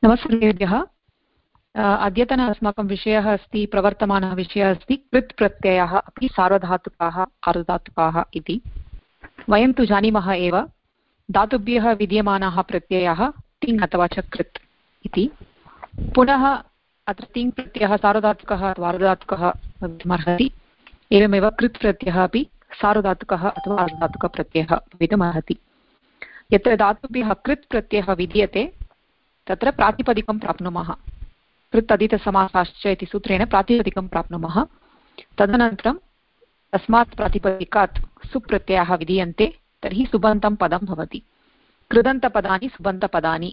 नमस्कारेभ्यः। अद्यतन अस्माकं विषयः अस्ति, प्रवर्तमानः विषयः अस्ति कृत् प्रत्ययाः अपि सार्वधातुकाः आर्धधातुकाः इति। वयं तु जानीमः एव धातुभ्यः विद्यमानाः प्रत्ययाः तिङ् अथवा च कृत् इति। पुनः अत्र तिङ् प्रत्ययः सार्वधातुकः अथवा आर्धधातुकः भवितुमर्हति। एवमेव कृत् प्रत्ययः अपि सार्वधातुकः अथवा आर्धधातुकप्रत्ययः भवितुमर्हति। यत्र धातुभ्यः कृत् प्रत्ययः विद्यते तत्र प्रातिपदिकं प्राप्नुमः। कृत् अदितसमासाश्च इति सूत्रेण प्रातिपदिकं प्राप्नुमः। तदनन्तरं तस्मात् प्रातिपदिकात् सुप्रत्ययाः विधीयन्ते, तर्हि सुबन्तं पदं भवति। कृदन्तपदानि सुबन्तपदानि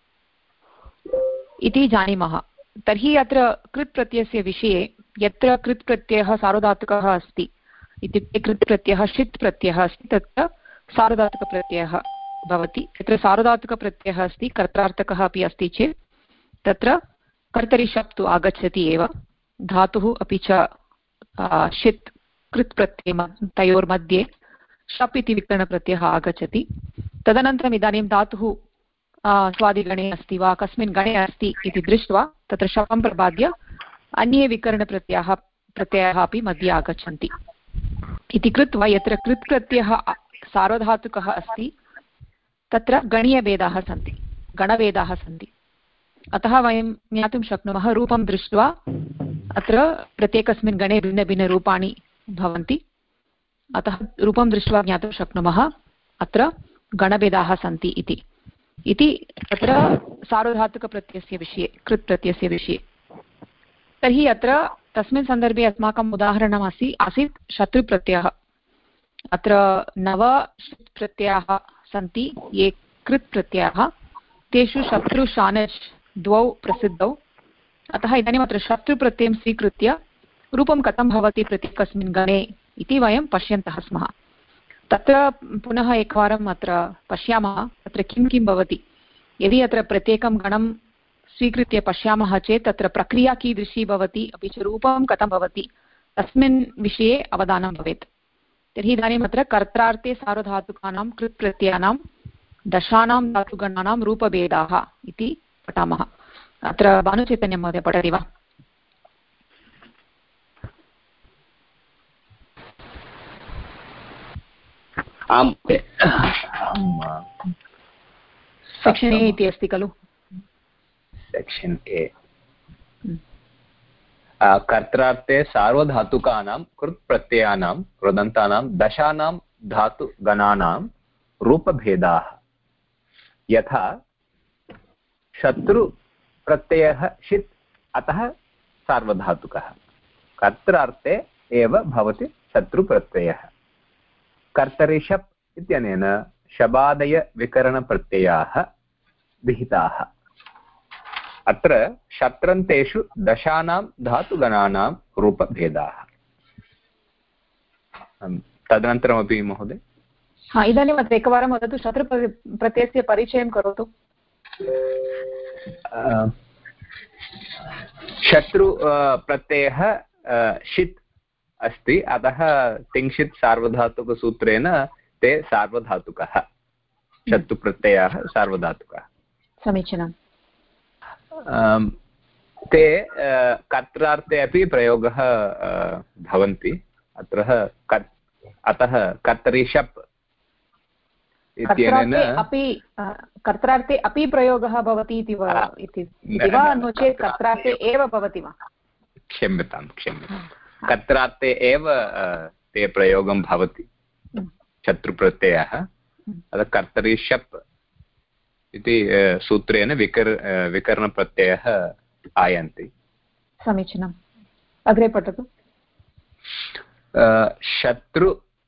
इति जानीमः। तर्हि अत्र कृत् प्रत्ययस्य विषये यत्र कृत् प्रत्ययः सार्वधातुकः अस्ति, इत्युक्ते कृत् प्रत्ययः षित् प्रत्ययः अस्ति, तत्र सार्वधातुकप्रत्ययः भवति। यत्र सार्वधातुकप्रत्ययः अस्ति, कर्त्रार्थकः अपि अस्ति चेत् तत्र कर्तरि शप् तु आगच्छति एव। धातुः अपि च षित् कृत् प्रत्यय तयोर्मध्ये शप् इति विकरणप्रत्ययः आगच्छति। तदनन्तरम् इदानीं धातुः स्वादिगणे अस्ति वा कस्मिन् गणे अस्ति इति दृष्ट्वा तत्र शपं प्रबाद्य अन्ये विकरणप्रत्ययाः अपि मध्ये आगच्छन्ति इति कृत्वा यत्र कृत् प्रत्ययः सार्वधातुकः अस्ति तत्र गणीयभेदाः सन्ति, गणभेदाः सन्ति। अतः वयं ज्ञातुं शक्नुमः रूपं दृष्ट्वा अत्र प्रत्येकस्मिन् गणे भिन्नभिन्नरूपाणि भवन्ति। अतः रूपं दृष्ट्वा ज्ञातुं शक्नुमः अत्र गणभेदाः सन्ति इति तत्र सार्वधातुकप्रत्ययस्य विषये, कृत् प्रत्ययस्य विषये। तर्हि अत्र तस्मिन् सन्दर्भे अस्माकम् उदाहरणम् आसीत् शत्रुप्रत्ययः। अत्र 9 प्रत्ययाः सन्ति ये कृत् प्रत्ययाः, तेषु शत्रु शानच् द्वौ प्रसिद्धौ। अतः इदानीम् अत्र शत्रुप्रत्ययं स्वीकृत्य रूपं कथं भवति प्रत्येकस्मिन् गणे इति वयं पश्यन्तः स्मः। तत्र पुनः एकवारम् अत्र पश्यामः तत्र किं किं भवति। यदि अत्र प्रत्येकं गणं स्वीकृत्य पश्यामः चेत् तत्र प्रक्रिया कीदृशी भवति, अपि च रूपं कथं भवति, तस्मिन् विषये अवधानं भवेत्। तर्हि इदानीम् अत्र कर्त्रार्थे सार्वधातुकानां कृत् प्रत्ययानां दशानां धातुगणानां रूपभेदाः इति पठामः। अत्र भानुचैतन्यं महोदय पठति वा? आम्, सेक्षन् ए इति अस्ति खलु? सेक्षन् ए। कर्त्रार्थे सार्वधातुकानां कृत् प्रत्ययानां कृदन्तानां दशानां धातुगणानां रूपभेदाः। यथा शत्रुप्रत्ययः षित्, अतः सार्वधातुकः, कर्त्रार्थे एव भवति शत्रुप्रत्ययः। कर्तरि शप् इत्यनेन शबादयविकरणप्रत्ययाः विहिताः। अत्र शत्रन्तेषु दशानां धातुगणानां रूपभेदाः। तदनन्तरमपि महोदय? इदानीम् अत्र एकवारं वदतु, शत्रुप्रत्ययस्य परिचयं करोतु। शत्रु प्रत्ययः षित् अस्ति, अतः तिङ्क्षित् सार्वधातुकसूत्रेण ते सार्वधातुकः, शत्रुप्रत्ययाः सार्वधातुकः। समीचीनम्। ते कर्त्रार्थे अपि प्रयोगः भवन्ति। अतः कर्तरि शप् इत्यनेन कर्त्रार्थे अपि प्रयोगः भवति इति वा, नो चेत् कर्त्रार्थे एव भवति वा? क्षम्यतां, कर्त्रार्थे एव ते प्रयोगं भवति शत्रुप्रत्ययः। अतः कर्तरि शप् इति सूत्रेण विकरणप्रत्ययः आयान्ति। समीचीनम्। अग्रे पठतु। शत्रु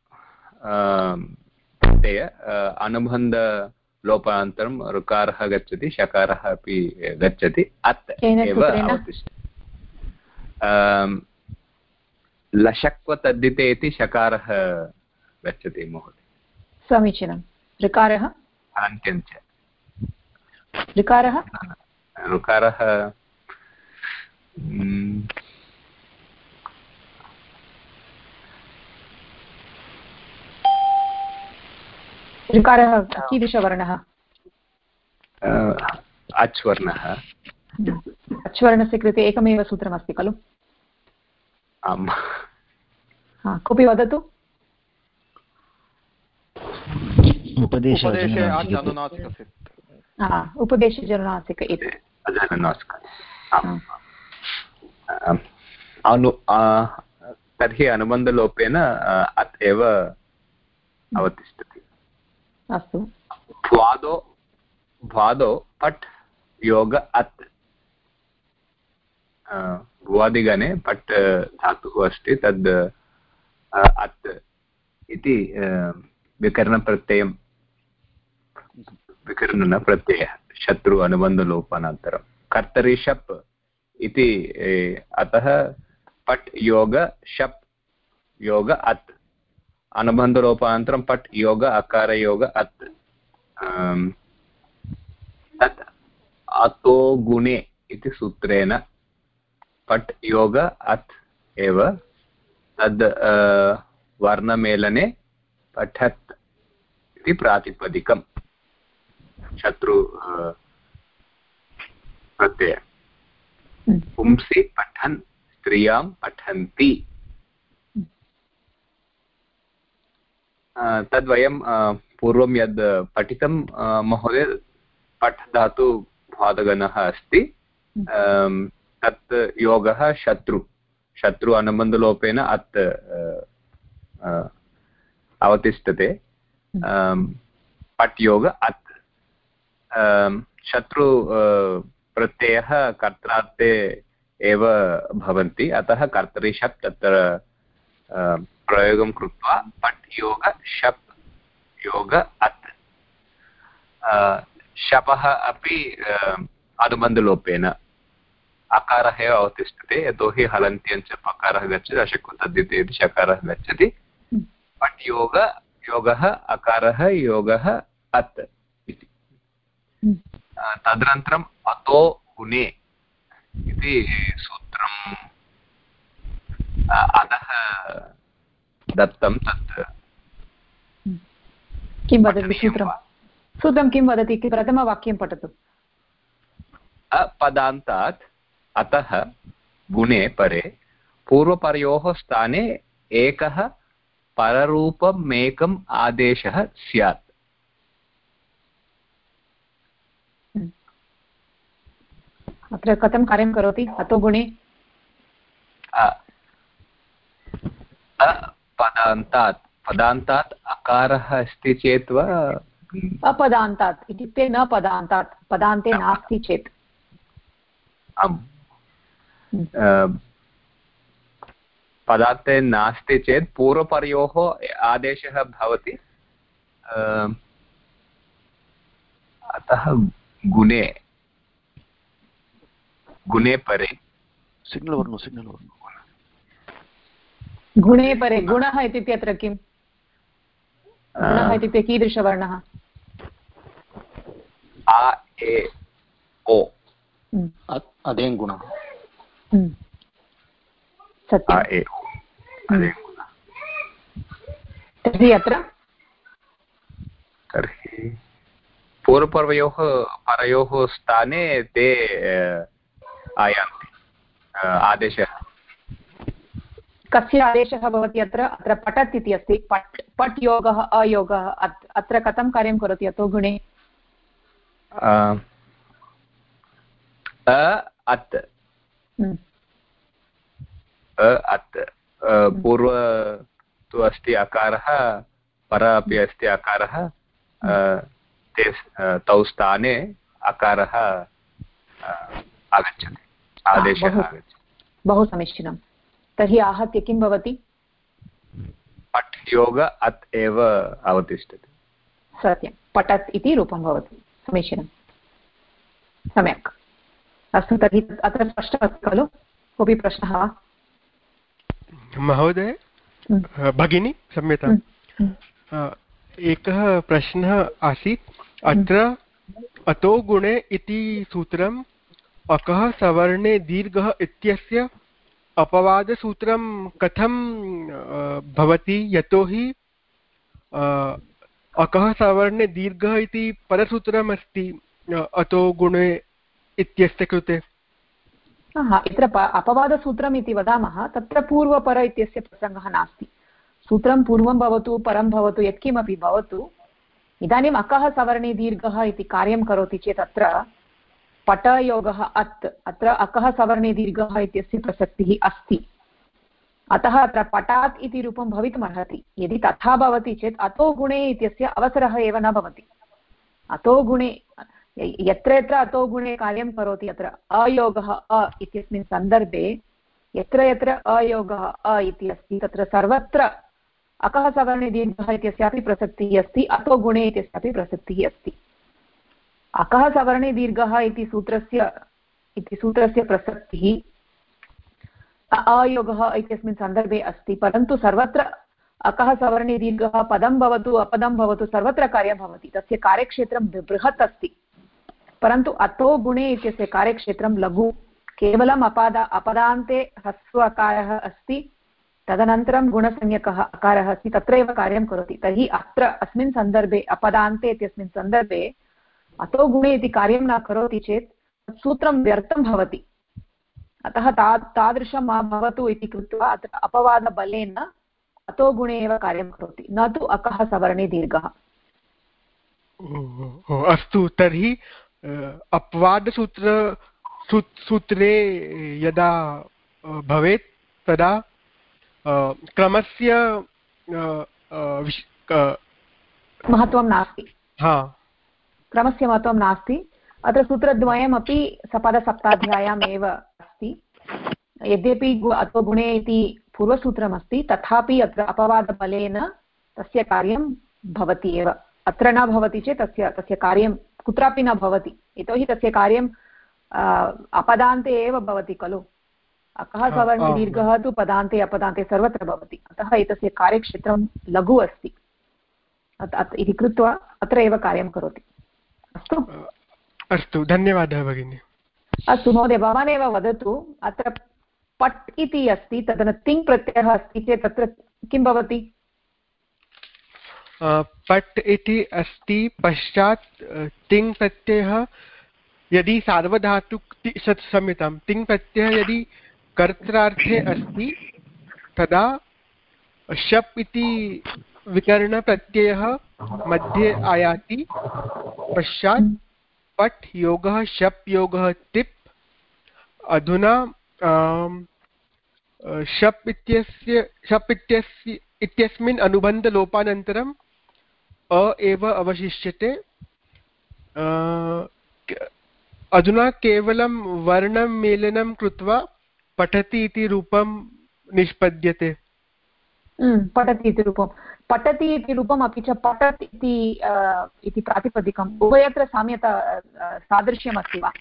प्रत्यय अनुबन्धलोपानन्तरं ऋकारः गच्छति, शकारः अपि गच्छति, अत् एव अवतिष्ठति। लशक्वतद्धिते इति शकारः गच्छति महोदय। समीचीनं। ऋकारः अन्त्यञ्च ऋकारः ऋकारः कीदृशवर्णः? अच् वर्णः। अच्वर्णस्य कृते एकमेव सूत्रमस्ति खलु? आम्। कोऽपि वदतु। उपदेशजनुनासिक इति तर्हि अनुबन्धलोपेन अत् एव अवतिष्ठति। अस्तु। भ्वादौ पट् योग अत्। भुवादिगणे पट् धातुः अस्ति, तद् अत् इति विकरणप्रत्ययं, विकरणप्रत्ययः शत्रु अनुबन्धलोपानन्तरं। कर्तरि शप् इति अतः पट् योग शप् योग अत्, अनुबन्धलोपानन्तरं पट् योग अकार योग अत्। तत् अतो गुणे इति सूत्रेण पट् योग अत् एव, तद् वर्णमेलने पठत् इति प्रातिपदिकं शत्रु प्रत्यय। पुंसि पठन्, स्त्रियां पठन्ति। तद्वयं पूर्वं यद् पठितं महोदय, पठ् धातु भ्वादगणः अस्ति, तत् योगः शत्रु अनुबन्धलोपेन अत् अवतिष्ठते। पट् योग अत्। शत्रु प्रत्ययः कर्त्रार्थे एव भवन्ति, अतः कर्तरि शप् तत्र प्रयोगं कृत्वा पट् योग शप् योग अत्। शपः अपि अनुबन्धलोपेन अकारः एव अवतिष्ठते, यतोहि हलन्त्यञ्च पकारः गच्छति, अशक्व तद्धिते इति शकारः गच्छति। पट् योगः अकारः योगः अत् इति। तदनन्तरम् अतो गुणे इति सूत्रम् अधः दत्तं। तत् किं वदति सूत्रं किं वदति? प्रथमवाक्यं पठतु। अपदान्तात् अतः गुणे परे पूर्वपरयोः स्थाने एकः पररूपमेकम् आदेशः स्यात्। अत्र कथं कार्यं करोति अतो गुणे? पदान्तात् अकारः अस्ति चेत् वा? अपदान्तात् इत्युक्ते न पदान्तात्, पदान्ते नास्ति चेत्। आम्, पदान्ते नास्ति चेत् पूर्वपरयोः आदेशः भवति। अतः गुणे परे गुणे परे गुणः इत्युक्ते अत्र किं? गुणः इत्युक्ते कीदृशवर्णः? आ ए ओ अदेन् गुणः। सत्यं। तर्हि अत्र पूर्वपरयोः स्थाने ते आयान्ति आदेशः। कस्य आदेशः भवति अत्र? अत्र पठत् इति अस्ति। पट् योगः अयोगः अत्र कथं कार्यं करोति अतो गुणे? अत् पूर्व तु अस्ति अकारः, पर अपि अस्ति अकारः, तौ स्थाने अकारः आगच्छति, आदेशः आगच्छति। बहु समीचीनं। तर्हि आहत्य किं भवति? पट् योग अत् एव अवतिष्ठति। सत्यं, पठत् इति रूपं भवति। समीचीनं, सम्यक्। अस्तु, तर्हि अत्र स्पष्टम् अस्ति खलु? कोऽपि प्रश्नः वा महोदय? भगिनी क्षम्यताम्, एकः प्रश्नः आसीत्। अत्र अतो गुणे इति सूत्रम् अकः सवर्णे दीर्घः इत्यस्य अपवादसूत्रं कथं भवति? यतोहि अकः सवर्णे दीर्घः इति परसूत्रमस्ति अतो गुणे इत्यस्य कृते? यत्र अपवादसूत्रम् इति वदामः तत्र पूर्वपर इत्यस्य प्रसङ्गः नास्ति। सूत्रं पूर्वं भवतु परं भवतु यत्किमपि भवतु, इदानीम् अकः सवर्णे दीर्घः इति कार्यं करोति चेत् अत्र पटयोगः अत्, अत्र अकः सवर्णे दीर्घः इत्यस्य प्रसक्तिः अस्ति। अतः अत्र पटात् इति रूपं भवितुमर्हति। यदि तथा भवति चेत् अतो गुणे इत्यस्य अवसरः एव न भवति। अतो गुणे यत्र यत्र अतो गुणे कार्यं करोति अत्र अयोगः अ इत्यस्मिन् सन्दर्भे यत्र यत्र अयोगः अ इति अस्ति तत्र सर्वत्र अकः सवर्णे दीर्घः इत्यस्यापि प्रसक्तिः अस्ति, अतो गुणे इत्यस्यापि प्रसक्तिः अस्ति। अकः सवर्णे दीर्घः इति सूत्रस्य प्रसक्तिः अयोगः इत्यस्मिन् सन्दर्भे अस्ति, परन्तु सर्वत्र अकः सवर्णे दीर्घः पदं भवतु अपदं भवतु सर्वत्र कार्यं भवति। तस्य कार्यक्षेत्रं बृहत् अस्ति, परन्तु अतो गुणे इत्यस्य कार्यक्षेत्रं लघु। केवलम् अपदान्ते ह्रस्व अकारः अस्ति, तदनन्तरं गुणसंज्ञकः अकारः अस्ति, तत्रैव कार्यं करोति। तर्हि अत्र अस्मिन् सन्दर्भे अपदान्ते इत्यस्मिन् सन्दर्भे अतो गुणे इति कार्यं न करोति चेत् सूत्रं व्यर्थं भवति। अतः तादृशं मा भवतु इति कृत्वा अत्र अपवादबलेन अतो गुणे एव कार्यं करोति, न तु अकः सवर्णे दीर्घः। अस्तु, तर्हि अपवादसूत्रे यदा भवेत् तदा क्रमस्य महत्त्वं नास्ति। क्रमस्य महत्त्वं नास्ति। अत्र सूत्रद्वयमपि सपदसप्ताध्याय्याम् एव अस्ति। यद्यपि अतो गुणे इति पूर्वसूत्रमस्ति तथापि अत्र अपवादबलेन तस्य कार्यं भवति एव। अत्र न भवति चेत् तस्य कार्यं कुत्रापि न भवति, यतोहि तस्य कार्यं अपदान्ते एव भवति खलु। अकः सवर्णे दीर्घः तु पदान्ते अपदान्ते सर्वत्र भवति, अतः एतस्य कार्यक्षेत्रं लघु अस्ति इति कृत्वा अत्र एव कार्यं करोति। अस्तु अस्तु, धन्यवादः भगिनी। अस्तु महोदय, भवानेव वदतु, अत्र पट् इति अस्ति, तदन तिङ् प्रत्ययः अस्ति चेत् तत्र किं भवति? पट् इति अस्ति, पश्चात् तिङ् प्रत्ययः यदि सार्वधातुक क्षम्यतां तिङ् प्रत्ययः यदि कर्त्रार्थे अस्ति तदा शप् इति विकरणप्रत्ययः मध्ये आयाति। पश्चात् पट् योगः शप् योगः तिप्। अधुना शप् इत्यस्मिन् अनुबन्धलोपानन्तरम् अ एव अवशिष्यते। अधुना केवलं वर्णं मेलनं कृत्वा पठति इति रूपं निष्पद्यते। पठति इति रूपं, पठति इति रूपम्, अपि च पठत् इति प्रातिपदिकम्, उभयत्र साम्यता सादृश्यमस्ति वा?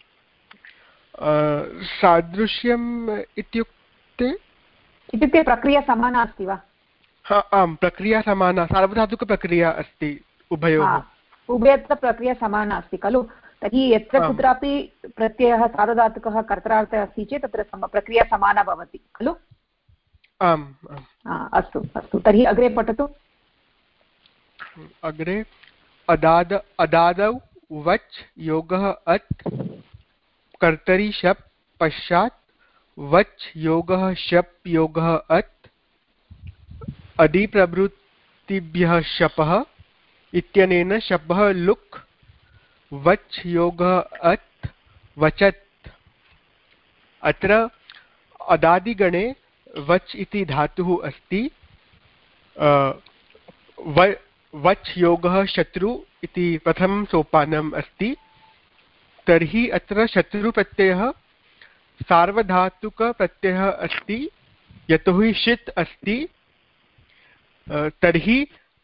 सादृश्यम् इत्युक्ते प्रक्रिया समाना अस्ति वा? आम्, प्रक्रिया समाना, सार्वधातुकप्रक्रिया अस्ति उभयोः। उभयत्र प्रक्रिया समाना अस्ति खलु। तर्हि यत्र कुत्रापि प्रत्ययः सार्वधातुकः कर्त्रार्थे अस्ति चेत् तत्र प्रक्रिया समाना भवति खलु। आम्। अस्तु अस्तु, तर्हि अग्रे पठतु। अग्रे अदादौ वच् योगः अत् कर्तरि शप्। पश्चात् वच् योगः शप् योगः अत् अधिप्रभृतिभ्यः शपः इत्यनेन शपः लुक्। वच् योगः अत् वचत्। अत्र अदादिगणे वच् इति धातुः अस्ति। वच् योगः शत्रु इति प्रथमं सोपानम् अस्ति। तर्हि अत्र शत्रुप्रत्ययः सार्वधातुकप्रत्ययः अस्ति, यतोहि षित् अस्ति। तर्हि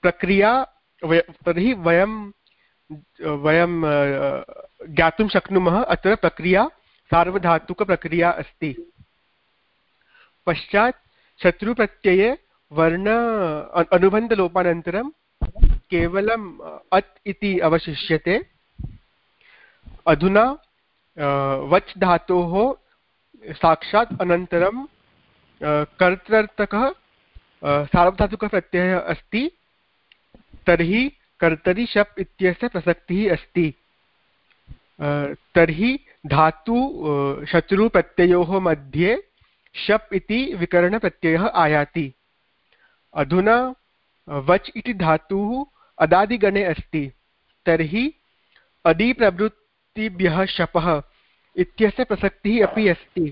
वयं ज्ञातुं शक्नुमः अत्र प्रक्रिया सार्वधातुकप्रक्रिया अस्ति। पश्चात् शत्रुप्रत्यये वर्ण अनुबन्धलोपानन्तरं केवलम् अत् इति अवशिष्यते। अधुना वच् धातोः साक्षात् अनन्तरं कर्तृर्थकः सार्वधातुकप्रत्ययः अस्ति। तर्हि कर्तरि शप् इत्यस्य प्रसक्तिः अस्ति। तर्हि धातु शत्रुप्रत्ययोः मध्ये शप् इति विकरणप्रत्ययः आयाति। अधुना वच् इति धातुः अदादिगणे अस्ति, तर्हि अदिप्रवृत्तिभ्यः शपः इत्यस्य प्रसक्तिः अपि अस्ति।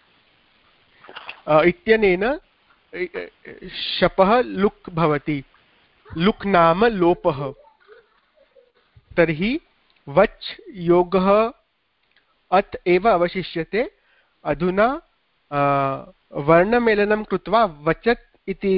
इत्यनेन शपः लुक् भवति, लुक् नाम लोपः। तर्हि वच् योगः अत् एव अवशिष्यते। अधुना वर्णमेलनं कृत्वा वचत् इति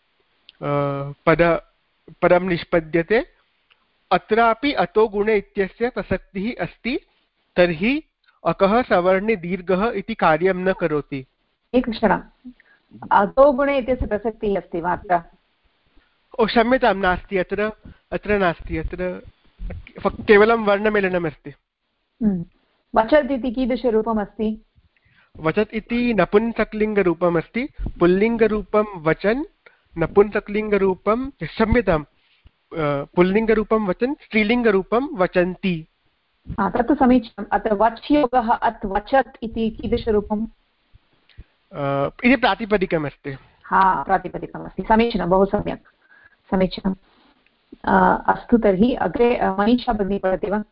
पदं निष्पद्यते। अत्रापि अतो गुणे इत्यस्य प्रसक्तिः अस्ति, तर्हि अकः सवर्णे दीर्घः इति कार्यं न करोति। एकक्षणम्, अतो गुणे इत्यस्य प्रसक्तिः अस्ति वा अत्र? क्षम्यतां, नास्ति, अत्र नास्ति, अत्र केवलं वर्णमेलनमस्ति। वचत् इति कीदृशरूपम् अस्ति? वचत् इति नपुंसकलिङ्गरूपम् अस्ति। पुल्लिङ्गरूपं वचन्, नपुंसकलिङ्गरूपं, क्षम्यतां, पुल्लिङ्गरूपं वचन्, स्त्रीलिङ्गरूपं वचन्ति। तत्तु समीचीनम्। अत्र वच् योगः अत् वचत् इति कीदृशरूपम्? इति प्रातिपदिकमस्ति। प्रातिपदिकमस्ति। समीचीनं, बहु सम्यक्, समीचीनम्। अस्तु, तर्हि अग्रे मनीषा भगिनी पठति वा?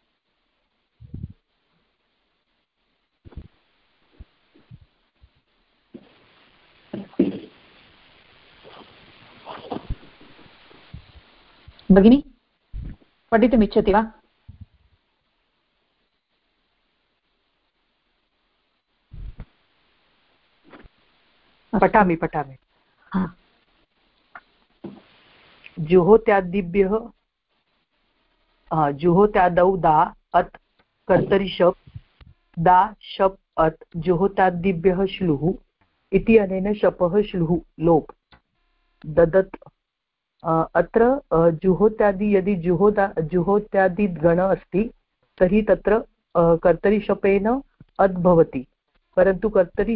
भगिनी पठितुमिच्छति वा? पठामि। जुहोत्यादिभ्यः जुहोत्यादौ दा अत् कर्तरि शप्, दा शप् अत् जुहोत्यादिभ्यः श्लुः इति अनेन शपः श्लुः लोप् ददत्। अत्र जुहोत्यादि, यदि जुहोत्यादिगण अस्ति तर्हि तत्र कर्तरिशपेन अद् भवति, परन्तु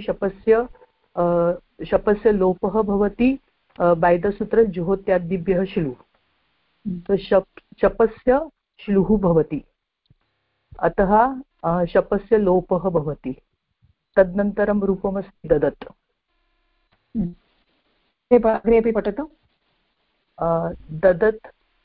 कर्तरिशपस्य लोपः भवति बाय्दसूत्र जुहोत्यादिभ्यः श्लुः, तो शपस्य श्लुः भवति, अतः शपस्य लोपः भवति। तदनन्तरं रूपमस्ति ददत्। अग्रेपि पठतु। ददत्,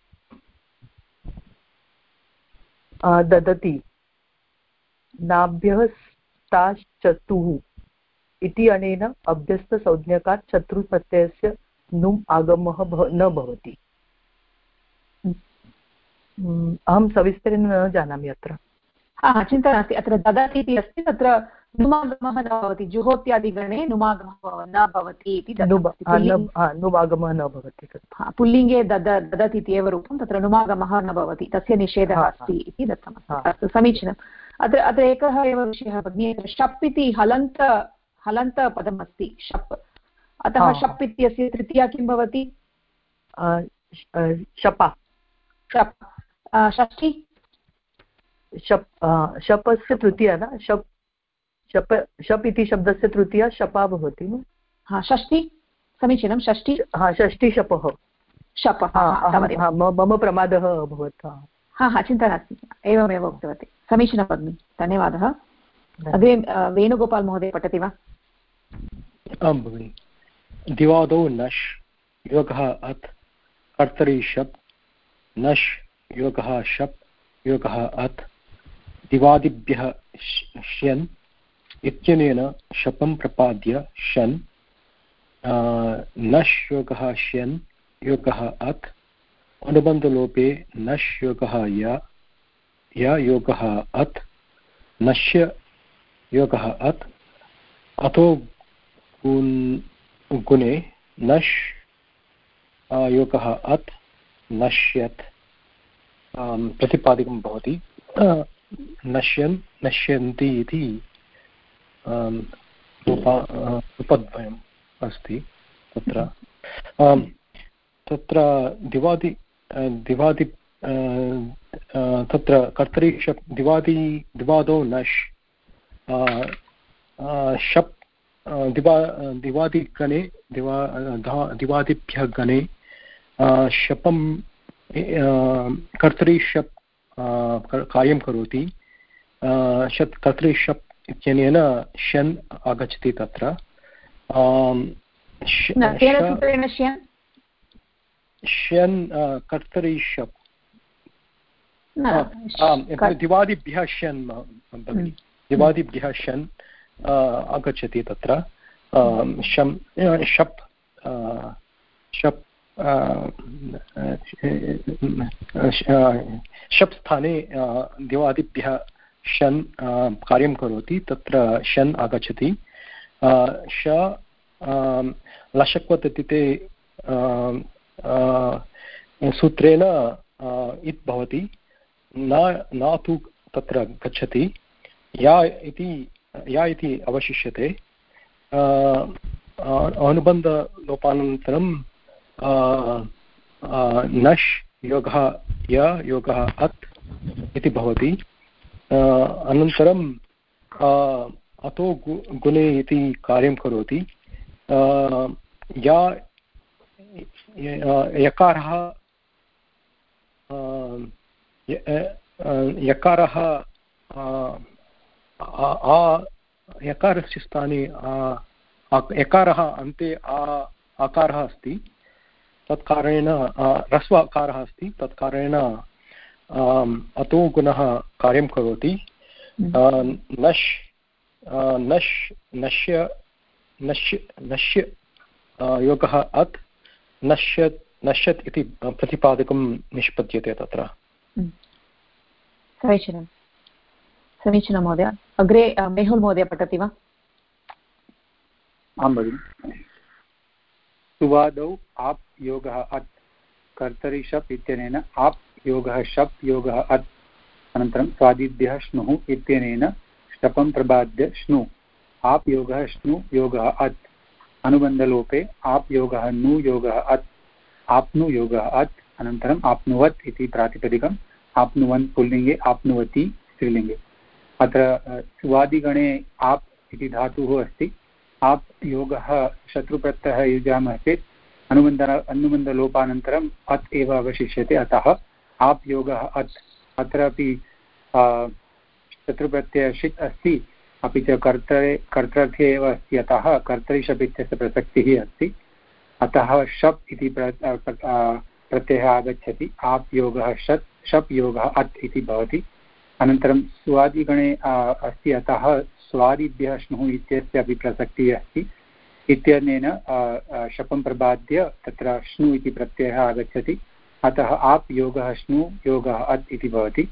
ददति, नाभ्यः स्ताश्चतुः इति अनेन अभ्यस्तसंज्ञकात् शत्रुप्रत्ययस्य नुम् आगमः न भवति। अहं सविस्तरेण न जानामि अत्र। चिन्ता नास्ति। अत्र ददति इति अस्ति, तत्र नुमागमः न भवति। जुहोत्यादिगणे नुमागमः न भवति इति नुमागमः न भवति। पुल्लिङ्गे ददत् इति एव रूपं, तत्र नुमागमः न भवति, तस्य निषेधः अस्ति इति दत्तमस्ति। अस्तु, समीचीनम्। अत्र एकः एव विषयः भगिनी, शप् इति हलन्तपदम् अस्ति, शप्। अतः शप् इत्यस्य तृतीया किं भवति? शपा। शप्। षष्ठी? शपस्य तृतीया न, शप् इति शब्दस्य तृतीया शपा भवति न? षष्ठी, समीचीनं। षष्ठी, षष्ठी शपः। मम प्रमादः अभवत्। चिन्ता नास्ति, एवमेव उक्तवती। समीचीनं भगिनि, धन्यवादः। अग्रे वेणुगोपाल् महोदय पठति वा? आं भगिनि। दिवादौ नश् योगः अत् कर्तरि शप्, नश् योगः शप् योगः अत् दिवादिभ्यः श्यन् इत्यनेन शपं प्रपाद्य शन्, नश् योगः श्यन् योगः अत् अनुबन्धलोपे नश् योगः य योगः अत् नश्य योगः अत् अतो गुणे नश् योगः अत् नश्यत् प्रतिपादिकं भवति। नश्यन्ति इति रूपद्वयम् अस्ति तत्र। तत्र दिवादि तत्र कर्तरि शप् दिवादौ नश् शप् दिवादिगणे दिवादिभ्यः गणे शपं कर्तरि शप् कार्यं करोति, शत् कर्तरि शप् इत्यनेन शन आगच्छति तत्र शन कर्तरि शप् दिवादिभ्यः शन भगिनि दिवादिभ्यः शन आगच्छति तत्र शम् शप् शप् शप् स्थाने दिवादिभ्यः शन कार्यं करोति तत्र शन आगच्छति श लशक्वत् इत्युक्ते सूत्रेण इत् भवति न तु तत्र गच्छति या इति अवशिष्यते अनुबन्धलोपानन्तरं नश् योगः य योगः अत् इति भवति अनन्तरं अतो गुणे इति कार्यं करोति यकारः यकारस्य स्थाने यकारः अन्ते आकारः अस्ति तत्कारणेन ह्रस्व आकारः अस्ति तत्कारणेन अतो गुणः कार्यं करोति नश् नश् नश्य नश्य नश्य योगः अत् नश्यत् नश्यत् इति प्रतिपादकं निष्पद्यते तत्र समीचीनं समीचीनं महोदय अग्रे मेहुल् महोदय पठति वा आं भगिनि सुवादौ आप् योगः अत् कर्तरि शप् इत्यनेन आप् योगः शप् योगः अत् अनन्तरं स्वादिभ्यः श्नुः इत्यनेन शपं प्रबाद्य श्नु आप् योगः श्नु योगः अत् अनुबन्धलोपे आप् योगः नु योगः अत् आप्नु योगः अत् अनन्तरम् आप्नुवत् इति प्रातिपदिकम् आप्नुवन् पुल्लिङ्गे आप्नुवति स्त्रीलिङ्गे अत्र सुवादिगणे आप् इति धातुः अस्ति आप् योगः शत्रुप्रत्ययः युजामः चेत् अनुबन्धलोपानन्तरम् अत् एव अवशिष्यते अतः आप् योगः अत् अत्रापि शत्रुप्रत्ययः षित् अस्ति अपि च कर्तृर्थे एव अस्ति अतः कर्तरि शप् इत्यस्य प्रसक्तिः अस्ति अतः शप् इति प्रत्ययः आगच्छति आप् योगः शप् योगः अत् इति भवति अनन्तरं स्वादिगणे अस्ति अतः स्वादिभ्यः श्नुः इत्यस्य अपि प्रसक्तिः अस्ति इत्यनेन शपं प्रबाद्य तत्र श्नु इति प्रत्ययः आगच्छति अतः आप् योगः श्नु योगः अत् इति भवति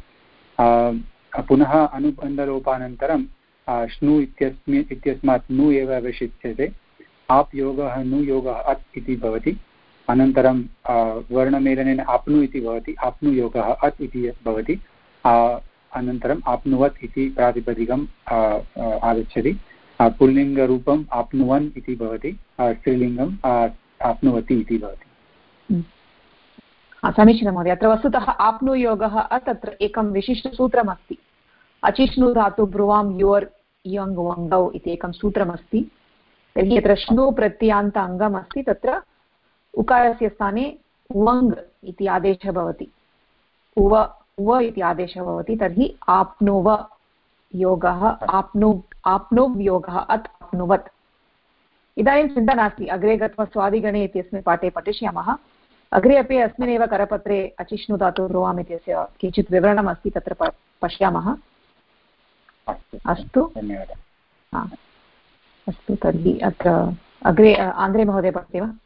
पुनः अनुबन्धलोपानन्तरं श्नु इत्यस्मात् नु एव अवशिष्यते आप् योगः नु योगः अत् इति भवति अनन्तरं वर्णमेलनेन आप्नु इति भवति आप्नु योगः अत् इति भवति अनन्तरम् आप्नुवत् इति प्रातिपदिकम् आगच्छति पुल्लिङ्गरूपम् आप्नुवन् इति भवति स्त्रीलिङ्गम् आप्नुवति इति भवति समीचीनं महोदय अत्र वस्तुतः आप्नुयोगः तत्र एकं विशिष्टसूत्रमस्ति अचिष्णु धातु ब्रुवां योर् यङ् वङ्गौ इति एकं सूत्रमस्ति तर्हि यत्र श्नु प्रत्ययान्त अङ्गमस्ति तत्र उकारस्य स्थाने वङ् इति आदेशः भवति उव इति आदेशः भवति तर्हि आप्नुव योगः आप्नुव् योगः अत् आप्नुवत् इदानीं चिन्ता नास्ति अग्रे गत्वा स्वादिगणे इत्यस्मिन् पाठे पठिष्यामः अग्रे अपि अस्मिन्नेव करपत्रे अचिष्णु धातु ब्रुवाम् इत्यस्य किञ्चित् विवरणम् अस्ति तत्र पश्यामः अस्तु अस्तु तर्हि अत्र अग्रे आन्द्रे महोदय पठति वा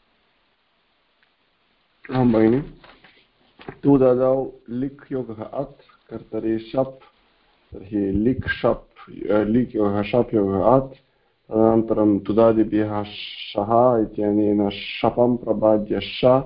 आं भगिनि तु ददौ लिक् योगः अत् कर्तरि शप् तर्हि लिक् शप् लिक् योगः शप् योगः अत् तदनन्तरं तुदादिभ्यः शः इत्यनेन शपं प्रबाद्य श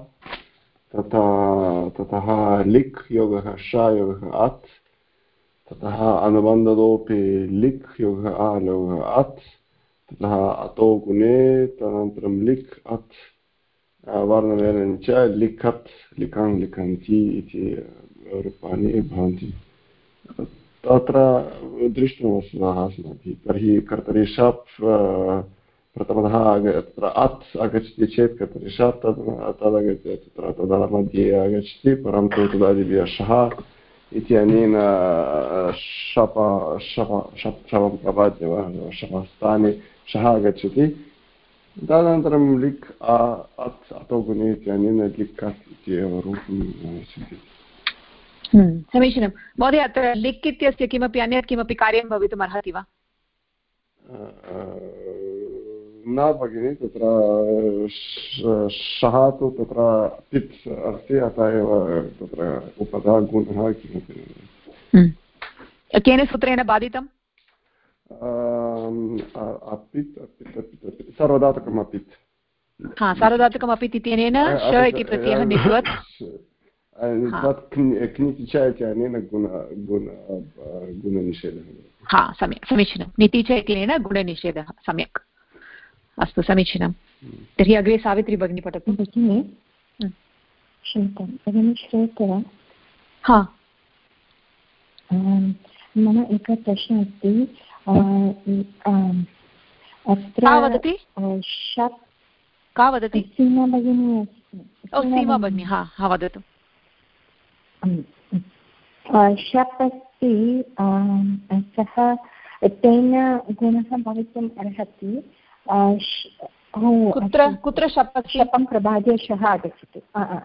ततः लिक् योगः श योगः अत् ततः अनुबन्धलोपे लिक् योगः आ योगः अत् ततः अतो गुणे तदनन्तरं लिक् अत् वर्णमेलनं च लिखत् लिखान् लिखन्ति इति रूपाणि भवन्ति तत्र दृष्टुमस्ति अस्माभिः तर्हि कर्तरि शप् प्रथमतः अत्र अत् आगच्छति चेत् कर्तरि शप् तदागच्छति तत्र तदा मध्ये आगच्छति परन्तु तदादिभ्यः शः इत्यनेन शपं प्रपाद्य वा शपस्थाने शः आगच्छति तदनन्तरं लिक् अत् अतो गुणे इत्यनेन लिक् अत् इत्येव रूपं सिद्ध्यति। समीचीनं महोदय अत्र लिक् इत्यस्य किमपि अन्यत् किमपि कार्यं भवितुम् अर्हति वा? न भगिनि तत्र शः तु तत्र पित् अस्ति अतः एव तत्र उपधा गुणः किमपि केन सूत्रेण बाधितम्? सार्वधातुकम् अपित् सार्वधातुकम् अपित् इत्यनेन श इति प्रत्ययः निवत् क्निति च इत्यनेन गुणनिषेधः। समीचीनं नीति च इत्यनेन गुणनिषेधः सम्यक् अस्तु समीचीनं। तर्हि अग्रे सावित्री भगिनी पठतु। भगिनी भगिनी श्रूयते वा? हा मम एकः प्रश्नः अस्ति अत्र का वदति? शप् का वदति? सीमा भगिनी सीमा भगिनी हा वदतु। शप् अस्ति सः तेन गुणः भवितुम् अर्हति कुत्र शपं प्रभाद्य शः आगच्छति